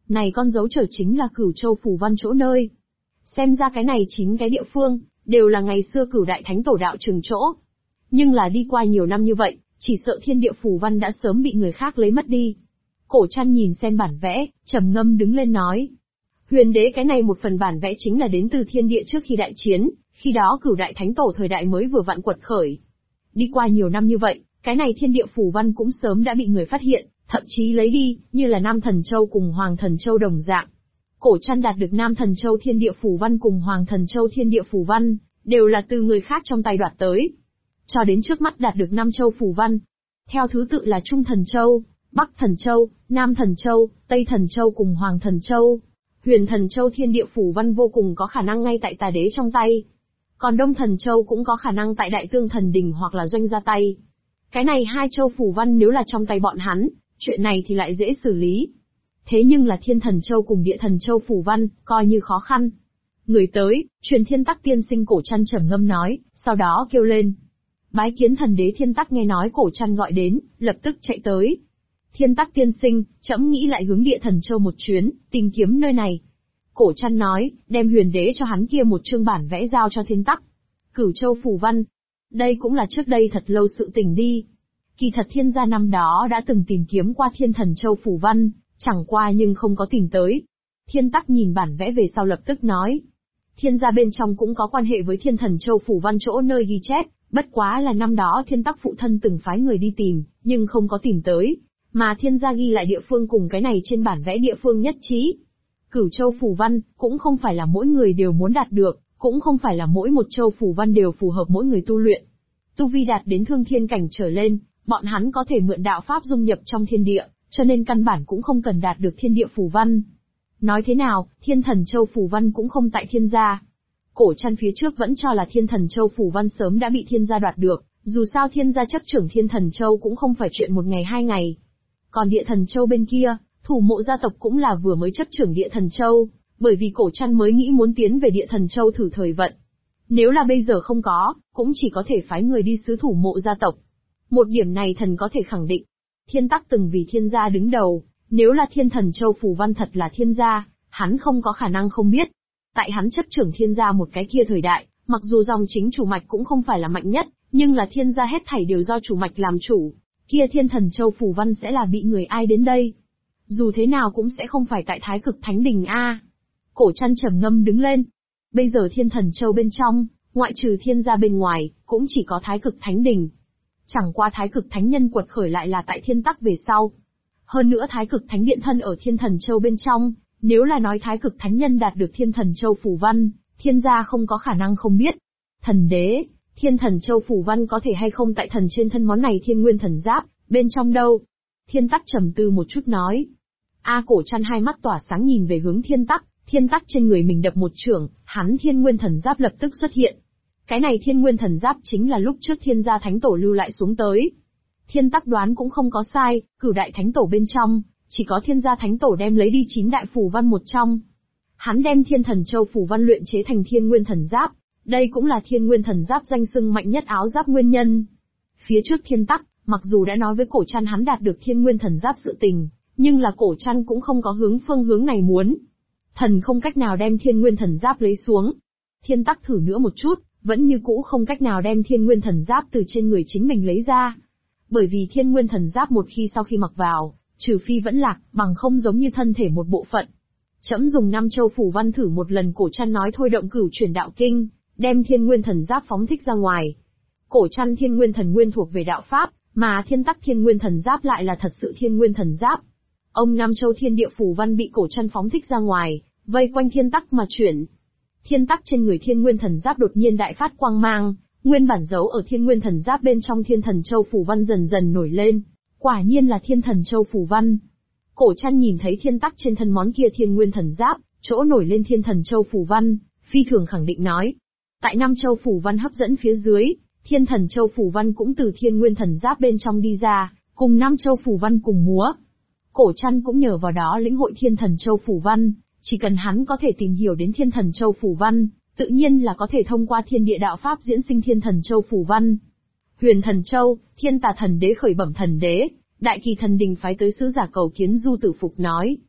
Này con dấu trở chính là Cửu Châu Phủ Văn chỗ nơi. Xem ra cái này 9 cái địa phương, đều là ngày xưa Cửu Đại Thánh Tổ đạo trường chỗ. Nhưng là đi qua nhiều năm như vậy, chỉ sợ thiên địa phủ văn đã sớm bị người khác lấy mất đi. Cổ Trăn nhìn xem bản vẽ, trầm ngâm đứng lên nói. Huyền đế cái này một phần bản vẽ chính là đến từ thiên địa trước khi đại chiến, khi đó Cửu Đại Thánh Tổ thời đại mới vừa vặn quật khởi. Đi qua nhiều năm như vậy, cái này thiên địa phủ văn cũng sớm đã bị người phát hiện, thậm chí lấy đi, như là Nam Thần Châu cùng Hoàng Thần Châu đồng dạng. Cổ Trăn đạt được Nam Thần Châu thiên địa phủ văn cùng Hoàng Thần Châu thiên địa phủ văn, đều là từ người khác trong tay đoạt tới. Cho đến trước mắt đạt được 5 châu phủ văn. Theo thứ tự là Trung Thần Châu, Bắc Thần Châu, Nam Thần Châu, Tây Thần Châu cùng Hoàng Thần Châu. Huyền Thần Châu thiên địa phủ văn vô cùng có khả năng ngay tại Tà Đế trong tay. Còn Đông Thần Châu cũng có khả năng tại Đại Tương Thần Đình hoặc là Doanh ra tay. Cái này 2 châu phủ văn nếu là trong tay bọn hắn, chuyện này thì lại dễ xử lý. Thế nhưng là Thiên Thần Châu cùng Địa Thần Châu phủ văn, coi như khó khăn. Người tới, truyền Thiên Tắc tiên sinh. Cổ Trăn trầm ngâm nói, sau đó kêu lên. Bái kiến thần đế. Thiên Tắc nghe nói Cổ Trăn gọi đến, lập tức chạy tới. Thiên Tắc tiên sinh, trẫm nghĩ lại hướng Địa Thần Châu một chuyến, tìm kiếm nơi này. Cổ Trăn nói, đem huyền đế cho hắn kia một chương bản vẽ giao cho Thiên Tắc. Cửu Châu phủ văn. Đây cũng là trước đây thật lâu sự tình đi. Kỳ thật thiên gia năm đó đã từng tìm kiếm qua Thiên Thần Châu phủ văn, chẳng qua nhưng không có tìm tới. Thiên Tắc nhìn bản vẽ về sau lập tức nói. Thiên gia bên trong cũng có quan hệ với Thiên Thần Châu phủ văn chỗ nơi ghi chép, bất quá là năm đó Thiên Tắc phụ thân từng phái người đi tìm, nhưng không có tìm tới, mà thiên gia ghi lại địa phương cùng cái này trên bản vẽ địa phương nhất trí. Cửu Châu phủ văn, cũng không phải là mỗi người đều muốn đạt được, cũng không phải là mỗi một châu phủ văn đều phù hợp mỗi người tu luyện. Tu vi đạt đến thương thiên cảnh trở lên, bọn hắn có thể mượn đạo pháp dung nhập trong thiên địa, cho nên căn bản cũng không cần đạt được thiên địa phủ văn. Nói thế nào, Thiên Thần Châu phủ văn cũng không tại thiên gia. Cổ Trăn phía trước vẫn cho là Thiên Thần Châu phủ văn sớm đã bị thiên gia đoạt được, dù sao thiên gia chấp trưởng Thiên Thần Châu cũng không phải chuyện một ngày 2 ngày. Còn Địa Thần Châu bên kia, thủ mộ gia tộc cũng là vừa mới chấp trưởng Địa Thần Châu, bởi vì Cổ Trăn mới nghĩ muốn tiến về Địa Thần Châu thử thời vận. Nếu là bây giờ không có, cũng chỉ có thể phái người đi sứ thủ mộ gia tộc. Một điểm này thần có thể khẳng định. Thiên Tắc từng vì thiên gia đứng đầu, nếu là Thiên Thần Châu phủ văn thật là thiên gia, hắn không có khả năng không biết. Tại hắn chấp trưởng thiên gia một cái kia thời đại, mặc dù dòng chính chủ mạch cũng không phải là mạnh nhất, nhưng là thiên gia hết thảy đều do chủ mạch làm chủ. Kia Thiên Thần Châu phủ văn sẽ là bị người ai đến đây? Dù thế nào cũng sẽ không phải tại Thái Cực Thánh Đình a. Cổ Trăn trầm ngâm đứng lên. Bây giờ Thiên Thần Châu bên trong, ngoại trừ thiên gia bên ngoài, cũng chỉ có Thái Cực Thánh Đình. Chẳng qua Thái Cực Thánh Nhân quật khởi lại là tại Thiên Tắc về sau. Hơn nữa Thái Cực Thánh Điện thân ở Thiên Thần Châu bên trong, nếu là nói Thái Cực Thánh Nhân đạt được Thiên Thần Châu phủ văn, thiên gia không có khả năng không biết. Thần đế, Thiên Thần Châu phủ văn có thể hay không tại thần trên thân món này Thiên Nguyên Thần Giáp, bên trong đâu? Thiên Tắc trầm tư một chút nói. Cổ Trăn hai mắt tỏa sáng nhìn về hướng Thiên Tắc trên người mình đập một chưởng, hắn Thiên Nguyên Thần Giáp lập tức xuất hiện. Cái này Thiên Nguyên Thần Giáp chính là lúc trước Thiên gia Thánh Tổ lưu lại xuống tới. Thiên Tắc đoán cũng không có sai, Cửu Đại Thánh Tổ bên trong, chỉ có Thiên gia Thánh Tổ đem lấy đi 9 đại phủ văn một trong. Hắn đem Thiên Thần Châu phủ văn luyện chế thành Thiên Nguyên Thần Giáp, đây cũng là Thiên Nguyên Thần Giáp danh xưng mạnh nhất áo giáp nguyên nhân. Phía trước Thiên Tắc, mặc dù đã nói với Cổ Trăn hắn đạt được Thiên Nguyên Thần Giáp sự tình, nhưng là Cổ Trăn cũng không có phương hướng này muốn. Thần không cách nào đem Thiên Nguyên Thần Giáp lấy xuống. Thiên Tắc thử nữa một chút, vẫn như cũ không cách nào đem Thiên Nguyên Thần Giáp từ trên người chính mình lấy ra. Bởi vì Thiên Nguyên Thần Giáp một khi sau khi mặc vào, trừ phi vẫn lạc, bằng không giống như thân thể một bộ phận. Trẫm dùng 5 châu phủ văn thử một lần. Cổ Trăn nói thôi động Cửu Chuyển Đạo Kinh, đem Thiên Nguyên Thần Giáp phóng thích ra ngoài. Cổ Trăn Thiên Nguyên Thần Nguyên thuộc về đạo pháp, mà Thiên Tắc Thiên Nguyên Thần Giáp lại là thật sự Thiên Nguyên Thần Giáp. Ông 5 châu thiên địa phủ văn bị Cổ Trăn phóng thích ra ngoài, vây quanh Thiên Tắc mà chuyển. Thiên Tắc trên người Thiên Nguyên Thần Giáp đột nhiên đại phát quang mang, nguyên bản giấu ở Thiên Nguyên Thần Giáp bên trong Thiên Thần Châu phủ văn dần dần nổi lên, quả nhiên là Thiên Thần Châu phủ văn. Cổ Trăn nhìn thấy Thiên Tắc trên thân món kia Thiên Nguyên Thần Giáp, chỗ nổi lên Thiên Thần Châu phủ văn, phi thường khẳng định nói. Tại 5 châu phủ văn hấp dẫn phía dưới, Thiên Thần Châu phủ văn cũng từ Thiên Nguyên Thần Giáp bên trong đi ra, cùng 5 châu phủ văn cùng múa. Cổ Trăn cũng nhờ vào đó lĩnh hội Thiên Thần Châu phủ văn, chỉ cần hắn có thể tìm hiểu đến Thiên Thần Châu phủ văn, tự nhiên là có thể thông qua thiên địa đạo pháp diễn sinh Thiên Thần Châu phủ văn. Huyền Thần Châu, Thiên Tà Thần Đế khởi bẩm thần đế, Đại Kỳ Thần Đình phái tới sứ giả cầu kiến Du Tử Phục nói.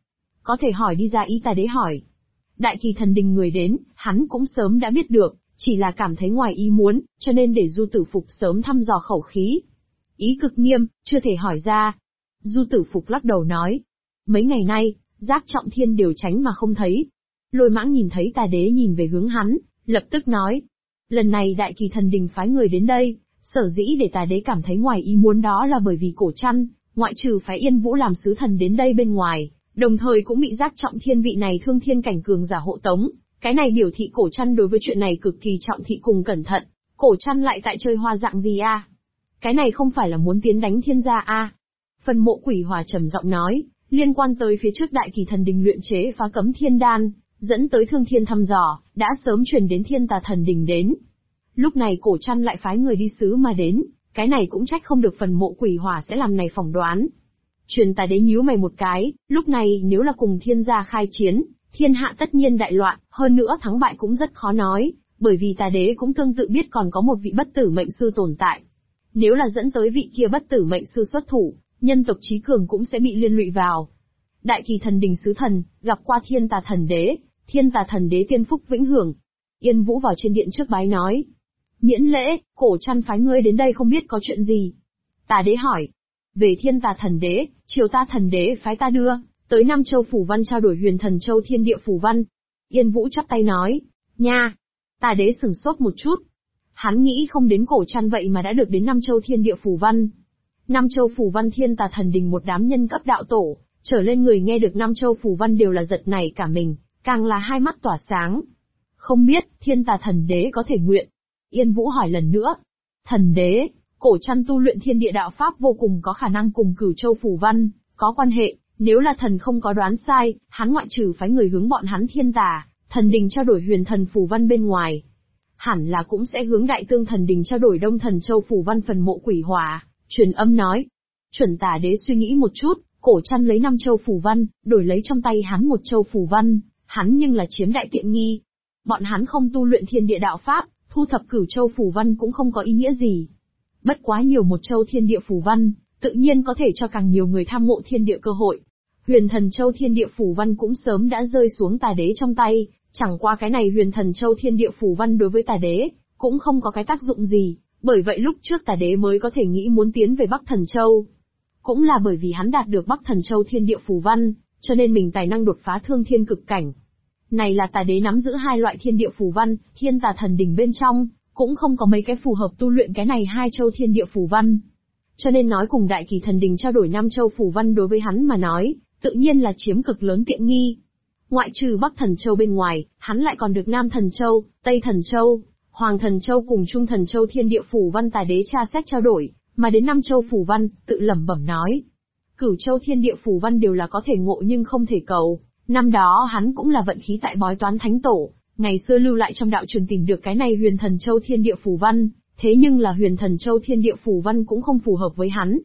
Có thể hỏi đi ra, ý Tà Đế hỏi. Đại Kỳ Thần Đình người đến, hắn cũng sớm đã biết được, chỉ là cảm thấy ngoài ý muốn, cho nên để Du Tử Phục sớm thăm dò khẩu khí. Ý cực nghiêm, chưa thể hỏi ra. Du Tử Phục lắc đầu nói. Mấy ngày nay, Giác Trọng Thiên đều tránh mà không thấy. Lôi Mãng nhìn thấy Tà Đế nhìn về hướng hắn, lập tức nói. Lần này Đại Kỳ Thần Đình phái người đến đây, sở dĩ để Tà Đế cảm thấy ngoài ý muốn đó là bởi vì Cổ Trăn, ngoại trừ phái Yên Vũ làm sứ thần đến đây bên ngoài, đồng thời cũng bị Giác Trọng Thiên vị này thương thiên cảnh cường giả hộ tống. Cái này biểu thị Cổ Trăn đối với chuyện này cực kỳ trọng thị cùng cẩn thận. Cổ Trăn lại tại chơi hoa dạng gì a? Cái này không phải là muốn tiến đánh thiên gia a? Phần Mộ Quỷ Hỏa trầm giọng nói, liên quan tới phía trước Đại Kỳ Thần Đình luyện chế phá cấm thiên đan, dẫn tới thương thiên thăm dò, đã sớm truyền đến Thiên Tà Thần Đình đến. Lúc này Cổ Trăn lại phái người đi sứ mà đến, cái này cũng trách không được Phần Mộ Quỷ Hỏa sẽ làm này phỏng đoán. Truyền Tà Đế nhíu mày một cái, lúc này nếu là cùng thiên gia khai chiến, thiên hạ tất nhiên đại loạn, hơn nữa thắng bại cũng rất khó nói, bởi vì Tà Đế cũng tương tự biết còn có một vị bất tử mệnh sư tồn tại. Nếu là dẫn tới vị kia bất tử mệnh sư xuất thủ, nhân tộc trí cường cũng sẽ bị liên lụy vào. Đại Kỳ Thần Đình sứ thần, gặp qua Thiên Tà Thần Đế, Thiên Tà Thần Đế tiên phúc vĩnh hưởng. Yên Vũ vào trên điện trước bái nói. Miễn lễ, Cổ Trăn phái ngươi đến đây không biết có chuyện gì. Tà Đế hỏi. Về Thiên Tà Thần Đế, Triều ta Thần Đế phái ta đưa, tới Nam Châu Phủ Văn trao đổi Huyền Thần Châu Thiên Địa Phủ Văn. Yên Vũ chắp tay nói. Nha! Tà Đế sửng sốt một chút. Hắn nghĩ không đến Cổ Trăn vậy mà đã được đến Nam Châu Thiên Địa Phủ Văn. Nam Châu Phủ Văn Thiên Tà Thần Đình một đám nhân cấp đạo tổ, trở lên người nghe được Nam Châu Phủ Văn đều là giật nảy cả mình, càng là hai mắt tỏa sáng. Không biết, Thiên Tà Thần Đế có thể nguyện. Yên Vũ hỏi lần nữa. Thần Đế, Cổ Trăn tu luyện thiên địa đạo pháp vô cùng có khả năng cùng Cửu Châu Phủ Văn có quan hệ, nếu là thần không có đoán sai, hắn ngoại trừ phái người hướng bọn hắn Thiên Tà Thần Đình trao đổi Huyền Thần Phủ Văn bên ngoài, hẳn là cũng sẽ hướng Đại Tương Thần Đình trao đổi Đông Thần Châu Phủ Văn. Phần Mộ Quỷ Hỏa truyền âm nói. Chuẩn Tà Đế suy nghĩ một chút, Cổ Trăn lấy 5 châu phủ văn, đổi lấy trong tay hắn 1 châu phủ văn, hắn nhưng là chiếm đại tiện nghi. Bọn hắn không tu luyện thiên địa đạo pháp, thu thập Cửu Châu phủ văn cũng không có ý nghĩa gì. Bất quá nhiều 1 châu thiên địa phủ văn, tự nhiên có thể cho càng nhiều người tham ngộ thiên địa cơ hội. Huyền Thần Châu Thiên Địa Phủ Văn cũng sớm đã rơi xuống Tà Đế trong tay, chẳng qua cái này Huyền Thần Châu Thiên Địa Phủ Văn đối với Tà Đế cũng không có cái tác dụng gì, bởi vậy lúc trước Tà Đế mới có thể nghĩ muốn tiến về Bắc Thần Châu. Cũng là bởi vì hắn đạt được Bắc Thần Châu Thiên Địa Phủ Văn, cho nên mình tài năng đột phá thương thiên cực cảnh. Này là Tà Đế nắm giữ 2 loại Thiên Địa Phủ Văn, Thiên Tà Thần Đình bên trong cũng không có mấy cái phù hợp tu luyện cái này 2 châu Thiên Địa Phủ Văn. Cho nên nói cùng Đại Kỳ Thần Đình trao đổi 5 châu phủ văn đối với hắn mà nói, tự nhiên là chiếm cực lớn tiện nghi. Ngoại trừ Bắc Thần Châu bên ngoài, hắn lại còn được Nam Thần Châu, Tây Thần Châu, Hoàng Thần Châu cùng Trung Thần Châu Thiên Địa Phủ Văn. Tà Đế tra xét trao đổi, mà đến 5 châu phủ văn, tự lẩm bẩm nói. Cửu Châu Thiên Địa Phủ Văn đều là có thể ngộ nhưng không thể cầu. Năm đó hắn cũng là vận khí tại bói toán thánh tổ, ngày xưa lưu lại trong đạo trường tìm được cái này Huyền Thần Châu Thiên Địa Phủ Văn, thế nhưng là Huyền Thần Châu Thiên Địa Phủ Văn cũng không phù hợp với hắn.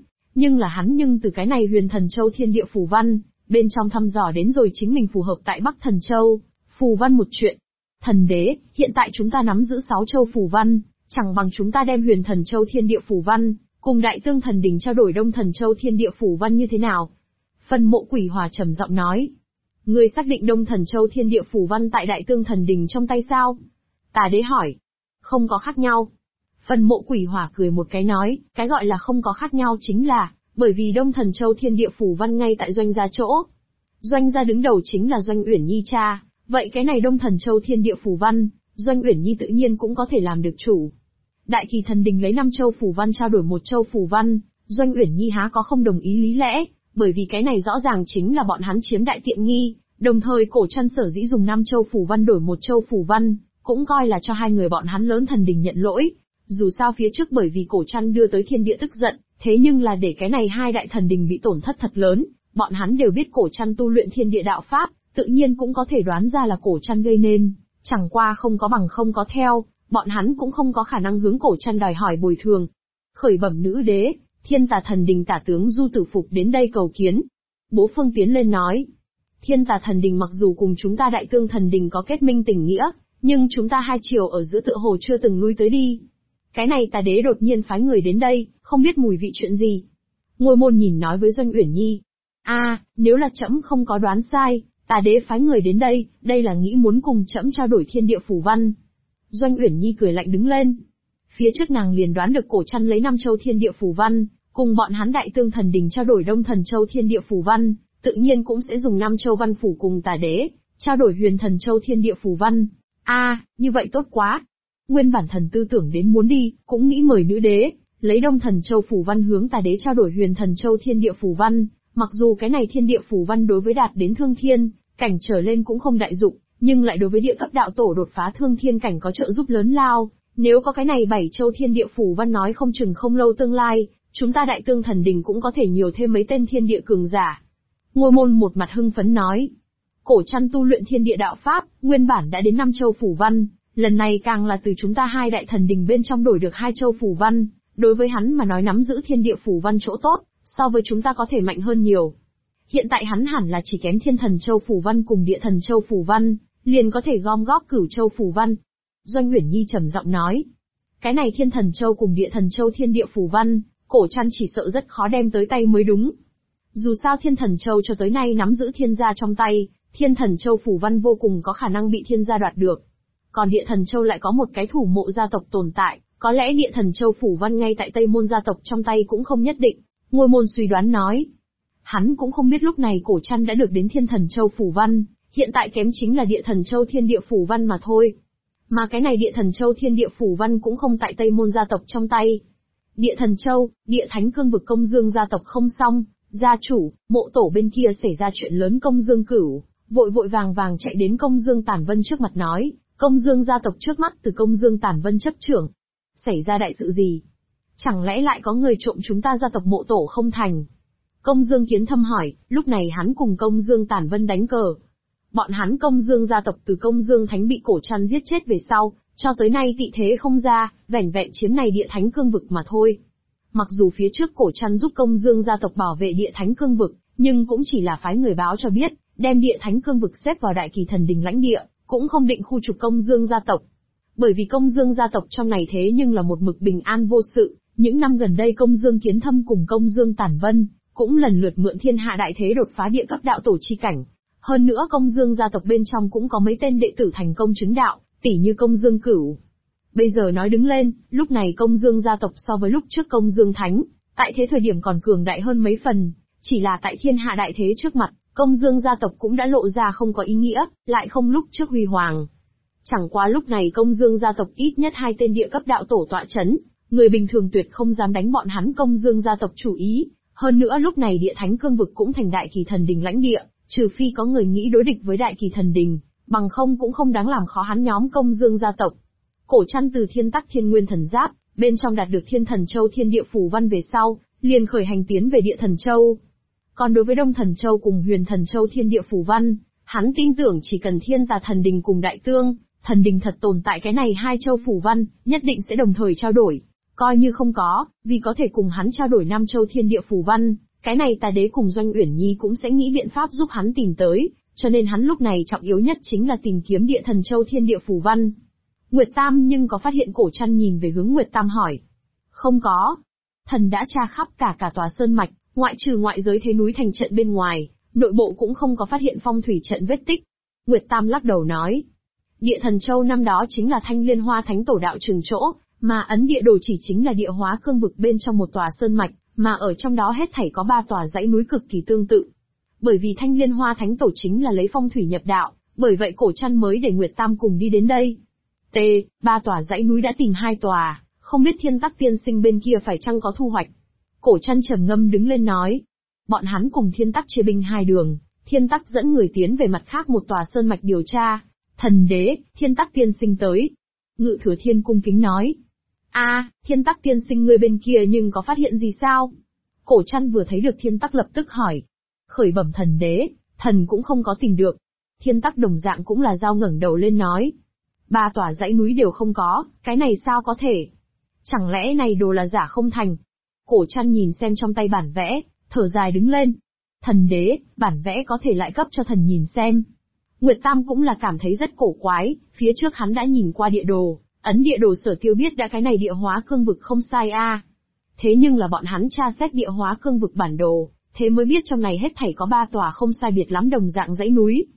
Nhưng từ cái này Huyền Thần Châu Thiên Địa Phủ Văn, bên trong thăm dò đến rồi chính mình phù hợp tại Bắc Thần Châu, Phủ Văn một chuyện. Thần Đế, hiện tại chúng ta nắm giữ 6 châu Phủ Văn, chẳng bằng chúng ta đem Huyền Thần Châu Thiên Địa Phủ Văn, cùng Đại Tương Thần Đình trao đổi Đông Thần Châu Thiên Địa Phủ Văn như thế nào? Phần Mộ Quỷ Hỏa trầm giọng nói. Ngươi xác định Đông Thần Châu Thiên Địa Phủ Văn tại Đại Tương Thần Đình trong tay sao? Tà Đế hỏi. Không có khác nhau. Phần Mộ Quỷ Hỏa cười một cái nói, cái gọi là không có khác nhau chính là, bởi vì Đông Thần Châu Thiên Địa Phủ Văn ngay tại Doanh gia chỗ. Doanh gia đứng đầu chính là Doanh Uyển Nhi cha, vậy cái này Đông Thần Châu Thiên Địa Phủ Văn, Doanh Uyển Nhi tự nhiên cũng có thể làm được chủ. Đại Kỳ Thần Đình lấy 5 châu phủ văn trao đổi 1 châu phủ văn, Doanh Uyển Nhi há có không đồng ý lý lẽ, bởi vì cái này rõ ràng chính là bọn hắn chiếm đại tiện nghi, đồng thời Cổ Trăn sở dĩ dùng 5 châu phủ văn đổi 1 châu phủ văn, cũng coi là cho hai người bọn hắn lớn thần đình nhận lỗi. Dù sao phía trước bởi vì Cổ Trăn đưa tới thiên địa tức giận, thế nhưng là để cái này hai đại thần đình bị tổn thất thật lớn, bọn hắn đều biết Cổ Trăn tu luyện thiên địa đạo pháp, tự nhiên cũng có thể đoán ra là Cổ Trăn gây nên, chẳng qua không có bằng không có theo, bọn hắn cũng không có khả năng hướng Cổ Trăn đòi hỏi bồi thường. Khởi bẩm nữ đế, Thiên Tà Thần Đình tả tướng Du Tử Phục đến đây cầu kiến. Bố Phương tiến lên nói, Thiên Tà Thần Đình mặc dù cùng chúng ta Đại Tương Thần Đình có kết minh tình nghĩa, nhưng chúng ta hai triều ở giữa tựa hồ chưa từng lui tới đi. Cái này Tà Đế đột nhiên phái người đến đây, không biết mùi vị chuyện gì. Ngôi Môn nhìn nói với Doanh Uyển Nhi, nếu là trẫm không có đoán sai, Tà đế phái người đến đây là nghĩ muốn cùng trẫm trao đổi thiên địa phù văn. Doanh Uyển Nhi cười lạnh đứng lên. Phía trước nàng liền đoán được Cổ Trăn lấy 5 châu thiên địa phù văn, cùng bọn hắn Đại Tương Thần Đình trao đổi Đông Thần Châu thiên địa phù văn, tự nhiên cũng sẽ dùng 5 châu văn phủ cùng tà đế, trao đổi Huyền Thần Châu thiên địa phù văn. Như vậy tốt quá. Nguyên bản thần tư tưởng đến muốn đi, cũng nghĩ mời nữ đế, lấy Đông Thần Châu phù văn hướng tà đế trao đổi Huyền Thần Châu thiên địa phù văn, mặc dù cái này thiên địa phù văn đối với đạt đến thương thiên cảnh trở lên cũng không đại dụng, nhưng lại đối với địa cấp đạo tổ đột phá thương thiên cảnh có trợ giúp lớn lao. Nếu có cái này 7 châu thiên địa phù văn nói không chừng không lâu tương lai, chúng ta Đại Tương Thần Đình cũng có thể nhiều thêm mấy tên thiên địa cường giả. Ngôi môn một mặt hưng phấn nói. Cổ Trăn tu luyện thiên địa đạo pháp, nguyên bản đã đến 5 châu phù văn, lần này càng là từ chúng ta 2 đại thần đình bên trong đổi được 2 châu phù văn, đối với hắn mà nói nắm giữ thiên địa phù văn chỗ tốt, so với chúng ta có thể mạnh hơn nhiều. Hiện tại hắn hẳn là chỉ kém Thiên Thần Châu phù văn cùng Địa Thần Châu phù văn, liền có thể gom góp Cửu Châu phù văn. Doanh Uyển Nhi trầm giọng nói, cái này Thiên Thần Châu cùng Địa Thần Châu thiên địa phù văn, Cổ Trăn chỉ sợ rất khó đem tới tay mới đúng. Dù sao Thiên Thần Châu cho tới nay nắm giữ thiên gia trong tay, Thiên Thần Châu phù văn vô cùng có khả năng bị thiên gia đoạt được. Còn Địa Thần Châu lại có một cái thủ mộ gia tộc tồn tại, có lẽ Địa Thần Châu phù văn ngay tại Tây Môn gia tộc trong tay cũng không nhất định. Ngôi môn suy đoán nói. Hắn cũng không biết lúc này Cổ Trăn đã được đến Thiên Thần Châu phù văn, hiện tại kém chính là Địa Thần Châu thiên địa phù văn mà thôi. Mà cái này Địa Thần Châu thiên địa phù văn cũng không tại Tây Môn gia tộc trong tay. Địa Thần Châu, Địa Thánh Cương vực Công Dương gia tộc không xong, gia chủ, mộ tổ bên kia xảy ra chuyện lớn. Công Dương Cửu vội vội vàng vàng chạy đến Công Dương Tản Vân trước mặt nói, Công Dương gia tộc trước mắt từ Công Dương Tản Vân chấp trưởng. Xảy ra đại sự gì? Chẳng lẽ lại có người trộm chúng ta gia tộc mộ tổ không thành? Công Dương Kiến Thâm hỏi, lúc này hắn cùng Công Dương Tản Vân đánh cờ. Bọn hắn Công Dương gia tộc từ Công Dương Thánh bị Cổ Trăn giết chết về sau, cho tới nay tị thế không ra, vẻn vẹn chiếm này Địa Thánh Cương vực mà thôi. Mặc dù phía trước Cổ Trăn giúp Công Dương gia tộc bảo vệ Địa Thánh Cương vực, nhưng cũng chỉ là phái người báo cho biết, đem Địa Thánh Cương vực xếp vào Đại Kỳ Thần Đình lãnh địa, cũng không định khu trục Công Dương gia tộc. Bởi vì Công Dương gia tộc trong này thế nhưng là một mực bình an vô sự, những năm gần đây Công Dương Kiến Thâm cùng Công Dương Tản Vân cũng lần lượt mượn thiên hạ đại thế đột phá địa cấp đạo tổ chi cảnh. Hơn nữa Công Dương gia tộc bên trong cũng có mấy tên đệ tử thành công chứng đạo, tỉ như Công Dương Cửu. Bây giờ nói đứng lên, lúc này Công Dương gia tộc so với lúc trước Công Dương Thánh, tại thế thời điểm còn cường đại hơn mấy phần, chỉ là tại thiên hạ đại thế trước mặt, Công Dương gia tộc cũng đã lộ ra không có ý nghĩa, lại không lúc trước huy hoàng. Chẳng qua lúc này Công Dương gia tộc ít nhất 2 tên địa cấp đạo tổ tọa chấn, người bình thường tuyệt không dám đánh bọn hắn Công Dương gia tộc chủ ý. Hơn nữa lúc này Địa Thánh Cương vực cũng thành Đại Kỳ Thần Đình lãnh địa, trừ phi có người nghĩ đối địch với Đại Kỳ Thần Đình, bằng không cũng không đáng làm khó hắn nhóm Công Dương gia tộc. Cổ Trăn từ Thiên Tắc Thiên Nguyên Thần Giáp, bên trong đạt được Thiên Thần Châu thiên địa phù văn về sau, liền khởi hành tiến về Địa Thần Châu. Còn đối với Đông Thần Châu cùng Huyền Thần Châu thiên địa phù văn, hắn tin tưởng chỉ cần Thiên Tà Thần Đình cùng Đại Tương Thần Đình thật tồn tại cái này 2 châu phù văn, nhất định sẽ đồng thời trao đổi. Coi như không có, vì có thể cùng hắn trao đổi 5 châu thiên địa phù văn, cái này Tà đế cùng Doanh Uyển Nhi cũng sẽ nghĩ biện pháp giúp hắn tìm tới, cho nên hắn lúc này trọng yếu nhất chính là tìm kiếm Địa Thần Châu thiên địa phù văn. Nguyệt Tam nhưng có phát hiện Cổ Trăn nhìn về hướng Nguyệt Tam hỏi. Không có. Thần đã tra khắp cả tòa sơn mạch, ngoại trừ ngoại giới thế núi thành trận bên ngoài, nội bộ cũng không có phát hiện phong thủy trận vết tích. Nguyệt Tam lắc đầu nói. Địa Thần Châu năm đó chính là Thanh Liên Hoa Thánh Tổ đạo trường chỗ, mà ấn địa đồ chỉ chính là địa hóa cương vực bên trong một tòa sơn mạch, mà ở trong đó hết thảy có 3 tòa dãy núi cực kỳ tương tự. Bởi vì Thanh Liên Hoa Thánh Tổ chính là lấy phong thủy nhập đạo, bởi vậy Cổ Trăn mới để Nguyệt Tam cùng đi đến đây. 3 tòa dãy núi đã tìm 2 tòa, không biết Thiên Tắc tiên sinh bên kia phải chăng có thu hoạch. Cổ Trăn trầm ngâm đứng lên nói. Bọn hắn cùng Thiên Tắc chia binh 2 đường, Thiên Tắc dẫn người tiến về mặt khác một tòa sơn mạch điều tra. Thần đế, Thiên Tắc tiên sinh tới. Ngự Thừa Thiên cung kính nói. Thiên Tắc tiên sinh người bên kia nhưng có phát hiện gì sao? Cổ Trăn vừa thấy được Thiên Tắc lập tức hỏi. Khởi bẩm thần đế, thần cũng không có tìm được. Thiên Tắc đồng dạng cũng là dao ngẩng đầu lên nói. 3 tòa dãy núi đều không có, cái này sao có thể? Chẳng lẽ này đồ là giả không thành? Cổ Trăn nhìn xem trong tay bản vẽ, thở dài đứng lên. Thần đế, bản vẽ có thể lại cấp cho thần nhìn xem. Nguyệt Tam cũng là cảm thấy rất cổ quái, phía trước hắn đã nhìn qua địa đồ, ấn địa đồ Sở Tiêu biết đã cái này địa hóa cương vực không sai Thế nhưng là bọn hắn tra xét địa hóa cương vực bản đồ, thế mới biết trong này hết thảy có 3 tòa không sai biệt lắm đồng dạng dãy núi.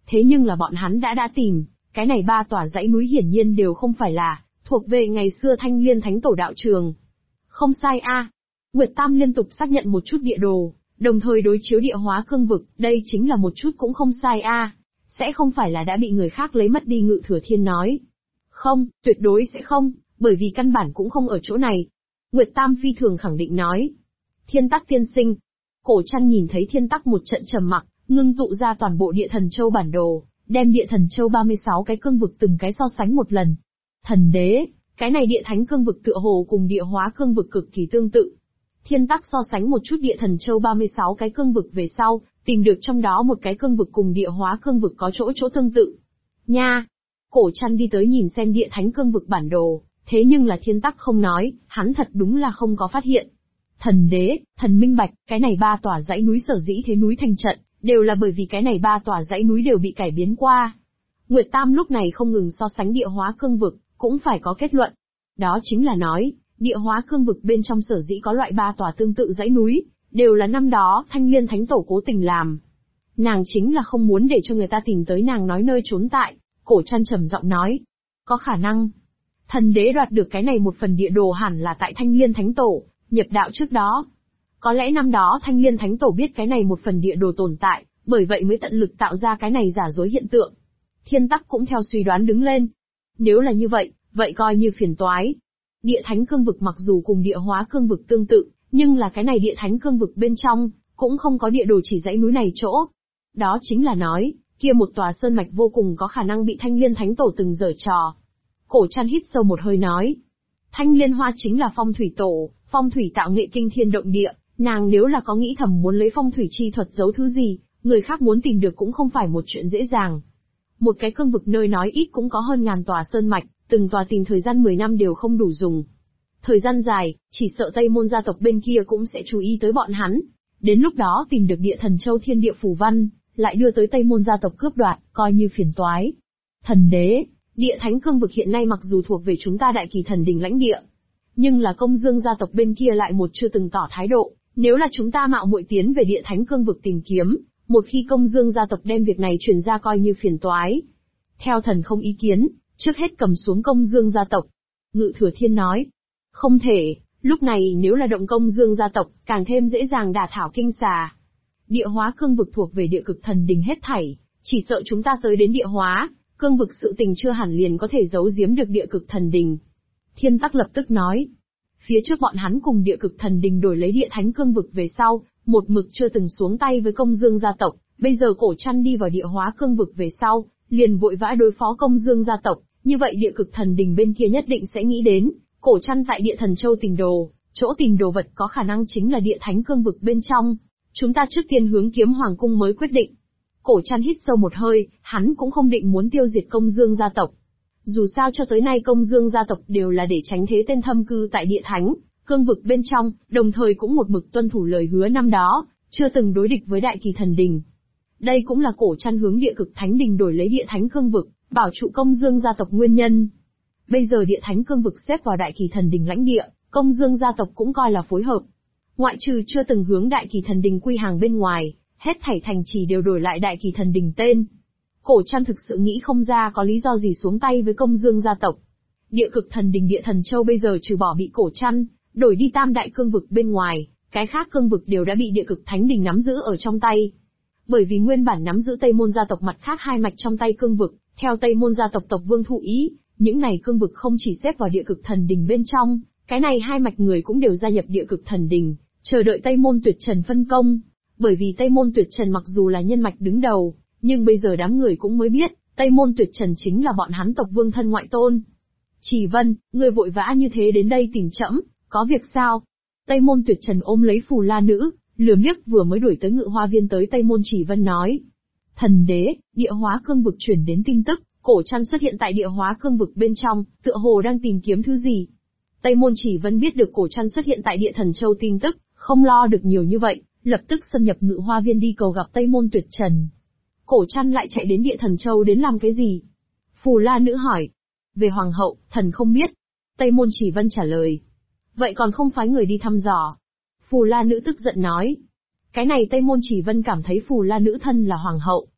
Thế nhưng là bọn hắn đã tìm, cái này ba tòa dãy núi hiển nhiên đều không phải là thuộc về ngày xưa Thanh Liên Thánh Tổ đạo trường. Không sai a. Nguyệt Tam liên tục xác nhận một chút địa đồ, đồng thời đối chiếu địa hóa cương vực, đây chính là một chút cũng không sai a. Sẽ không phải là đã bị người khác lấy mất đi. Ngự Thừa Thiên nói. Không, tuyệt đối sẽ không, bởi vì căn bản cũng không ở chỗ này. Nguyệt Tam phi thường khẳng định nói. Thiên Tắc tiên sinh. Cổ Trăn nhìn thấy Thiên Tắc một trận trầm mặc, ngưng tụ ra toàn bộ địa thần châu bản đồ, đem địa thần châu 36 cái cương vực từng cái so sánh một lần. Thần đế, cái này địa thánh cương vực tựa hồ cùng địa hóa cương vực cực kỳ tương tự. Thiên Tắc so sánh một chút địa thần châu 36 cái cương vực về sau, tìm được trong đó một cái cương vực cùng địa hóa cương vực có chỗ tương tự. Nha! Cổ Trăn đi tới nhìn xem địa thánh cương vực bản đồ, thế nhưng là Thiên Tắc không nói, hắn thật đúng là không có phát hiện. Thần đế, thần minh bạch, cái này ba tòa dãy núi sở dĩ thế núi thành trận, đều là bởi vì cái này ba tòa dãy núi đều bị cải biến qua. Nguyệt Tam lúc này không ngừng so sánh địa hóa cương vực, cũng phải có kết luận. Đó chính là nói, địa hóa cương vực bên trong sở dĩ có loại ba tòa tương tự dãy núi, đều là năm đó Thanh Liên Thánh Tổ cố tình làm. Nàng chính là không muốn để cho người ta tìm tới nàng nói nơi trốn tại. Cổ Trăn trầm giọng nói. Có khả năng. Thần đế đoạt được cái này một phần địa đồ hẳn là tại Thanh Liên Thánh Tổ nhập đạo trước đó. Có lẽ năm đó Thanh Liên Thánh Tổ biết cái này một phần địa đồ tồn tại, bởi vậy mới tận lực tạo ra cái này giả dối hiện tượng. Thiên Tắc cũng theo suy đoán đứng lên. Nếu là như vậy, vậy coi như phiền toái. Địa thánh cương vực mặc dù cùng địa hóa cương vực tương tự, nhưng là cái này địa thánh cương vực bên trong, cũng không có địa đồ chỉ dãy núi này chỗ. Đó chính là nói, kia một tòa sơn mạch vô cùng có khả năng bị Thanh Liên Thánh Tổ từng giở trò. Cổ Trăn hít sâu một hơi nói. Thanh Liên Hoa chính là phong thủy tổ, phong thủy tạo nghệ kinh thiên động địa, nàng nếu là có nghĩ thầm muốn lấy phong thủy chi thuật giấu thứ gì, người khác muốn tìm được cũng không phải một chuyện dễ dàng. Một cái cương vực nơi nói ít cũng có hơn ngàn tòa sơn mạch, từng tòa tìm thời gian 10 năm đều không đủ dùng. Thời gian dài, chỉ sợ Tây Môn gia tộc bên kia cũng sẽ chú ý tới bọn hắn. Đến lúc đó tìm được địa thần châu thiên địa phù văn, lại đưa tới Tây Môn gia tộc cướp đoạt, coi như phiền toái. Thần đế, địa thánh cương vực hiện nay mặc dù thuộc về chúng ta Đại Kỳ Thần Đình lãnh địa, nhưng là Công Dương gia tộc bên kia lại một chưa từng tỏ thái độ, nếu là chúng ta mạo muội tiến về địa thánh cương vực tìm kiếm, một khi Công Dương gia tộc đem việc này truyền ra coi như phiền toái. Theo thần không ý kiến, trước hết cầm xuống Công Dương gia tộc. Ngự Thừa Thiên nói, không thể, lúc này nếu là động Công Dương gia tộc, càng thêm dễ dàng đả thảo kinh xà. Địa hóa cương vực thuộc về địa cực thần đình hết thảy, chỉ sợ chúng ta tới đến địa hóa, cương vực sự tình chưa hẳn liền có thể giấu giếm được địa cực thần đình. Thiên Tắc lập tức nói, phía trước bọn hắn cùng địa cực thần đình đổi lấy địa thánh cương vực về sau, một mực chưa từng xuống tay với Công Dương gia tộc, bây giờ Cổ Trăn đi vào địa hóa cương vực về sau, liền vội vã đối phó Công Dương gia tộc, như vậy địa cực thần đình bên kia nhất định sẽ nghĩ đến, Cổ Trăn tại địa thần châu tìm đồ, chỗ tìm đồ vật có khả năng chính là địa thánh cương vực bên trong. Chúng ta trước tiên hướng Kiếm Hoàng cung mới quyết định. Cổ Trăn hít sâu một hơi, hắn cũng không định muốn tiêu diệt Công Dương gia tộc. Dù sao cho tới nay Công Dương gia tộc đều là để tránh thế tên thâm cư tại địa thánh cương vực bên trong, đồng thời cũng một mực tuân thủ lời hứa năm đó, chưa từng đối địch với Đại Kỳ Thần Đình. Đây cũng là Cổ Trăn hướng địa cực thánh đình đổi lấy địa thánh cương vực, bảo trụ Công Dương gia tộc nguyên nhân. Bây giờ địa thánh cương vực xếp vào Đại Kỳ Thần Đình lãnh địa, Công Dương gia tộc cũng coi là phối hợp. Ngoại trừ chưa từng hướng Đại Kỳ Thần Đình quy hàng bên ngoài, hết thảy thành trì đều đổi lại Đại Kỳ Thần Đình tên. Cổ Trăn thực sự nghĩ không ra có lý do gì xuống tay với Công Dương gia tộc. Địa cực thần đình địa thần châu bây giờ trừ bỏ bị Cổ Trăn đổi đi tam đại cương vực bên ngoài, cái khác cương vực đều đã bị địa cực thánh đình nắm giữ ở trong tay. Bởi vì nguyên bản nắm giữ Tây Môn gia tộc mặt khác hai mạch trong tay cương vực, theo Tây Môn gia tộc tộc vương thụ ý, những này cương vực không chỉ xếp vào địa cực thần đình bên trong, cái này hai mạch người cũng đều gia nhập địa cực thần đình, chờ đợi Tây Môn Tuyệt Trần phân công. Bởi vì Tây Môn Tuyệt Trần mặc dù là nhân mạch đứng đầu, nhưng bây giờ đám người cũng mới biết, Tây Môn Tuyệt Trần chính là bọn hắn tộc vương thân ngoại tôn. Chỉ Vân, ngươi vội vã như thế đến đây tìm trẫm, có việc sao? Tây Môn Tuyệt Trần ôm lấy Phù La Nữ, lườm liếc vừa mới đuổi tới Ngự Hoa Viên tới Tây Môn Chỉ Vân nói. Thần đế, địa hóa cương vực chuyển đến tin tức, Cổ Trăn xuất hiện tại địa hóa cương vực bên trong, tựa hồ đang tìm kiếm thứ gì. Tây Môn Chỉ Vân biết được Cổ Trăn xuất hiện tại địa thần châu tin tức, không lo được nhiều như vậy, lập tức xâm nhập Ngự Hoa Viên đi cầu gặp Tây Môn Tuyệt Trần. Cổ Trăn lại chạy đến địa thần châu đến làm cái gì? Phù La Nữ hỏi. Về hoàng hậu, thần không biết. Tây Môn Chỉ Vân trả lời. Vậy còn không phái người đi thăm dò? Phù La Nữ tức giận nói. Cái này Tây Môn Chỉ Vân cảm thấy Phù La Nữ thân là hoàng hậu,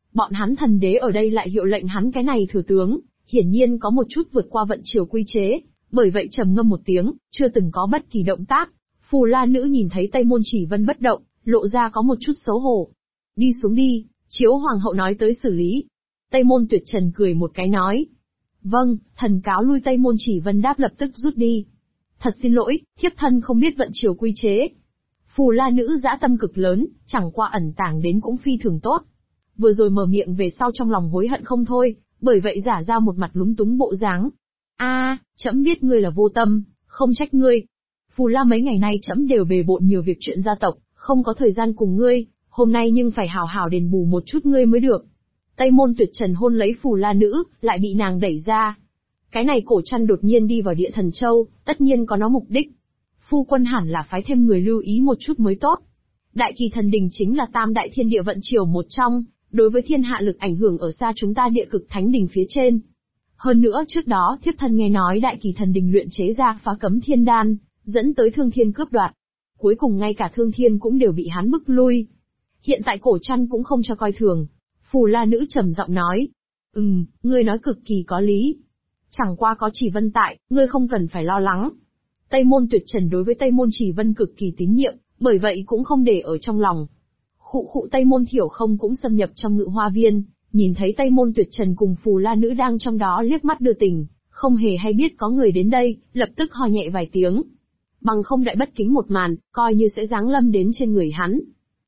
Bọn hắn thần đế ở đây lại hiệu lệnh hắn cái này thừa tướng, hiển nhiên có một chút vượt qua vận chiều quy chế, bởi vậy trầm ngâm một tiếng, chưa từng có bất kỳ động tác. Phù La nữ nhìn thấy Tây Môn Chỉ Vân bất động, lộ ra có một chút xấu hổ. Đi xuống đi, chiếu hoàng hậu nói tới xử lý. Tây Môn Tuyệt Trần cười một cái nói. Vâng, thần cáo lui. Tây Môn Chỉ Vân đáp lập tức rút đi. Thật xin lỗi, thiếp thân không biết vận chiều quy chế. Phù La nữ dã tâm cực lớn, chẳng qua ẩn tàng đến cũng phi thường tốt. Vừa rồi mở miệng về sau trong lòng hối hận không thôi, bởi vậy giả ra một mặt lúng túng bộ dáng. Trẫm biết ngươi là vô tâm, không trách ngươi. Phù La mấy ngày nay trẫm đều bề bộn nhiều việc chuyện gia tộc, không có thời gian cùng ngươi, hôm nay nhưng phải hào hào đền bù một chút ngươi mới được. Tây Môn Tuyệt Trần hôn lấy Phù La nữ, lại bị nàng đẩy ra. Cái này Cổ Trăn đột nhiên đi vào Địa Thần Châu, tất nhiên có nó mục đích. Phu quân hẳn là phái thêm người lưu ý một chút mới tốt. Đại Kỳ Thần Đình chính là tam đại thiên địa vận chiều một trong, đối với thiên hạ lực ảnh hưởng ở xa chúng ta Địa Cực Thánh Đình phía trên. Hơn nữa trước đó thiếp thân nghe nói Đại Kỳ Thần Đình luyện chế ra phá cấm thiên đan, dẫn tới Thương Thiên cướp đoạt. Cuối cùng ngay cả Thương Thiên cũng đều bị hắn bức lui. Hiện tại Cổ Trăn cũng không cho coi thường. Phù La nữ trầm giọng nói. Ngươi nói cực kỳ có lý. Chẳng qua có Chỉ Vân tại, ngươi không cần phải lo lắng. Tây Môn Tuyệt Trần đối với Tây Môn Chỉ Vân cực kỳ tín nhiệm, bởi vậy cũng không để ở trong lòng. Khụ Tây Môn Thiểu Không cũng xâm nhập trong Ngự Hoa Viên, nhìn thấy Tây Môn Tuyệt Trần cùng Phù La nữ đang trong đó liếc mắt đưa tình, không hề hay biết có người đến đây, lập tức ho nhẹ vài tiếng. Bằng không đại bất kính một màn, coi như sẽ giáng lâm đến trên người hắn.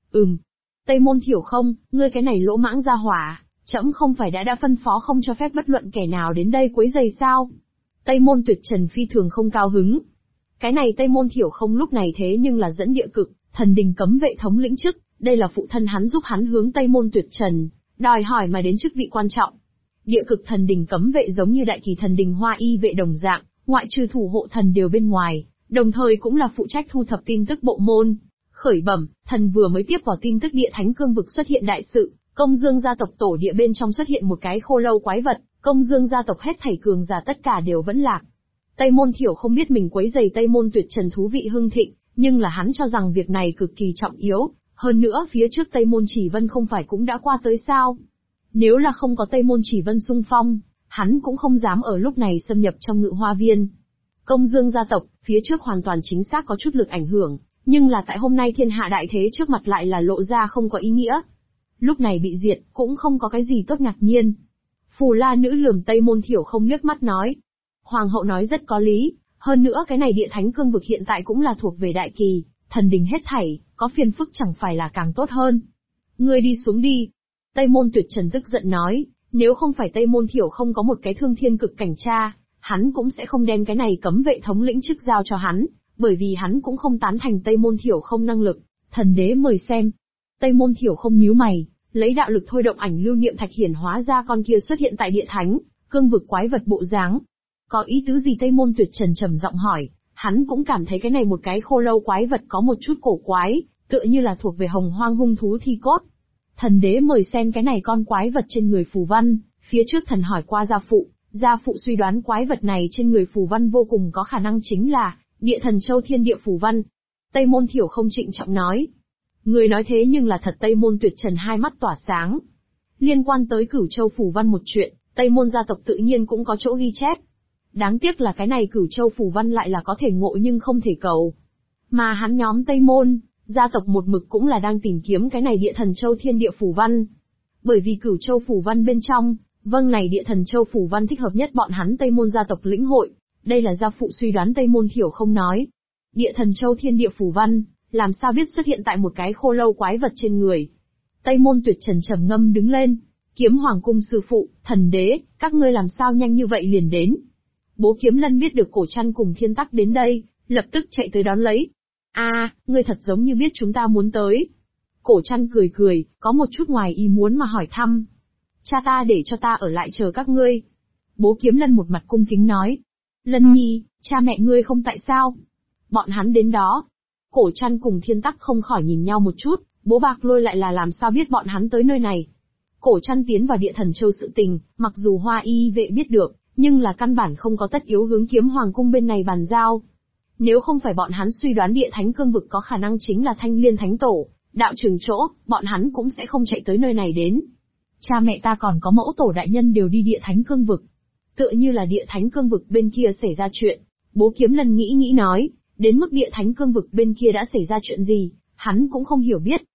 Tây Môn Thiểu Không, ngươi cái này lỗ mãng ra hỏa, trẫm không phải đã phân phó không cho phép bất luận kẻ nào đến đây quấy rầy sao? Tây Môn Tuyệt Trần phi thường không cao hứng. Cái này Tây Môn Thiểu Không lúc này thế nhưng là dẫn Địa Cực Thần Đình cấm vệ thống lĩnh chức, đây là phụ thân hắn giúp hắn hướng Tây Môn Tuyệt Trần đòi hỏi mà đến chức vị quan trọng. Địa Cực Thần Đình cấm vệ giống như Đại Kỳ Thần Đình Hoa Y vệ đồng dạng, ngoại trừ thủ hộ thần đều bên ngoài, đồng thời cũng là phụ trách thu thập tin tức bộ môn. Khởi bẩm, thần vừa mới tiếp vào tin tức Địa Thánh cương vực xuất hiện đại sự, Công Dương gia tộc tổ địa bên trong xuất hiện một cái khô lâu quái vật, Công Dương gia tộc hết thảy cường giả tất cả đều vẫn lạc. Tây Môn Thiểu không biết mình quấy rầy Tây Môn Tuyệt Trần thú vị hưng thịnh, nhưng là hắn cho rằng việc này cực kỳ trọng yếu, hơn nữa phía trước Tây Môn Chỉ Vân không phải cũng đã qua tới sao? Nếu là không có Tây Môn Chỉ Vân xung phong, hắn cũng không dám ở lúc này xâm nhập trong Ngự Hoa Viên. Công Dương gia tộc, phía trước hoàn toàn chính xác có chút lực ảnh hưởng, nhưng là tại hôm nay thiên hạ đại thế trước mặt lại là lộ ra không có ý nghĩa. Lúc này bị diệt, cũng không có cái gì tốt ngạc nhiên. Phù La nữ lườm Tây Môn Thiểu không liếc mắt nói. Hoàng hậu nói rất có lý, hơn nữa cái này Địa Thánh cương vực hiện tại cũng là thuộc về Đại Kỳ Thần Đình hết thảy, có phiền phức chẳng phải là càng tốt hơn. Ngươi đi xuống đi. Tây Môn Tuyệt Trần tức giận nói, nếu không phải Tây Môn Thiểu không có một cái Thương Thiên cực cảnh tra, hắn cũng sẽ không đem cái này cấm vệ thống lĩnh chức giao cho hắn, bởi vì hắn cũng không tán thành Tây Môn Thiểu không năng lực. Thần đế mời xem. Tây Môn Thiểu không nhíu mày, lấy đạo lực thôi động ảnh lưu niệm thạch hiển hóa ra con kia xuất hiện tại Địa Thánh cương vực quái vật bộ dáng. Có ý tứ gì? Tây Môn Tuyệt Trần trầm giọng hỏi, hắn cũng cảm thấy cái này một cái khô lâu quái vật có một chút cổ quái, tựa như là thuộc về hồng hoang hung thú thi cốt. Thần đế mời xem cái này con quái vật trên người phù văn, phía trước thần hỏi qua gia phụ suy đoán quái vật này trên người phù văn vô cùng có khả năng chính là Địa Thần Châu thiên địa phù văn. Tây Môn Thiểu không trịnh trọng nói. Người nói thế nhưng là thật. Tây Môn Tuyệt Trần hai mắt tỏa sáng. Liên quan tới Cửu Châu phù văn một chuyện, Tây Môn gia tộc tự nhiên cũng có chỗ ghi chép. Đáng tiếc là cái này Cửu Châu phù văn lại là có thể ngộ nhưng không thể cầu. Mà hắn nhóm Tây Môn gia tộc một mực cũng là đang tìm kiếm cái này Địa Thần Châu thiên địa phù văn. Bởi vì Cửu Châu phù văn bên trong, này Địa Thần Châu phù văn thích hợp nhất bọn hắn Tây Môn gia tộc lĩnh hội. Đây là gia phụ suy đoán. Tây Môn Thiểu không nói. Địa Thần Châu thiên địa phù văn, làm sao biết xuất hiện tại một cái khô lâu quái vật trên người. Tây Môn Tuyệt Trần trầm ngâm đứng lên. Kiếm Hoàng cung sư phụ, thần đế, các ngươi làm sao nhanh như vậy liền đến? Bố Kiếm Lân biết được Cổ Trăn cùng Thiên Tắc đến đây, lập tức chạy tới đón lấy. Ngươi thật giống như biết chúng ta muốn tới. Cổ Trăn cười, có một chút ngoài ý muốn mà hỏi thăm. Cha ta để cho ta ở lại chờ các ngươi. Bố Kiếm Lân một mặt cung kính nói. Lân nhi, cha mẹ ngươi không tại sao? Bọn hắn đến đó. Cổ Trăn cùng Thiên Tắc không khỏi nhìn nhau một chút, bố Bạc Lôi lại là làm sao biết bọn hắn tới nơi này. Cổ Trăn tiến vào Địa Thần Châu sự tình, mặc dù Hoa Y vệ biết được, nhưng là căn bản không có tất yếu hướng Kiếm Hoàng cung bên này bàn giao. Nếu không phải bọn hắn suy đoán Địa Thánh cương vực có khả năng chính là Thanh Liên Thánh Tổ, đạo trường chỗ, bọn hắn cũng sẽ không chạy tới nơi này đến. Cha mẹ ta còn có mẫu tổ đại nhân đều đi địa thánh cương vực. Tựa như là địa thánh cương vực bên kia xảy ra chuyện. Bố Kiếm Lân nghĩ nói, đến mức địa thánh cương vực bên kia đã xảy ra chuyện gì, hắn cũng không hiểu biết,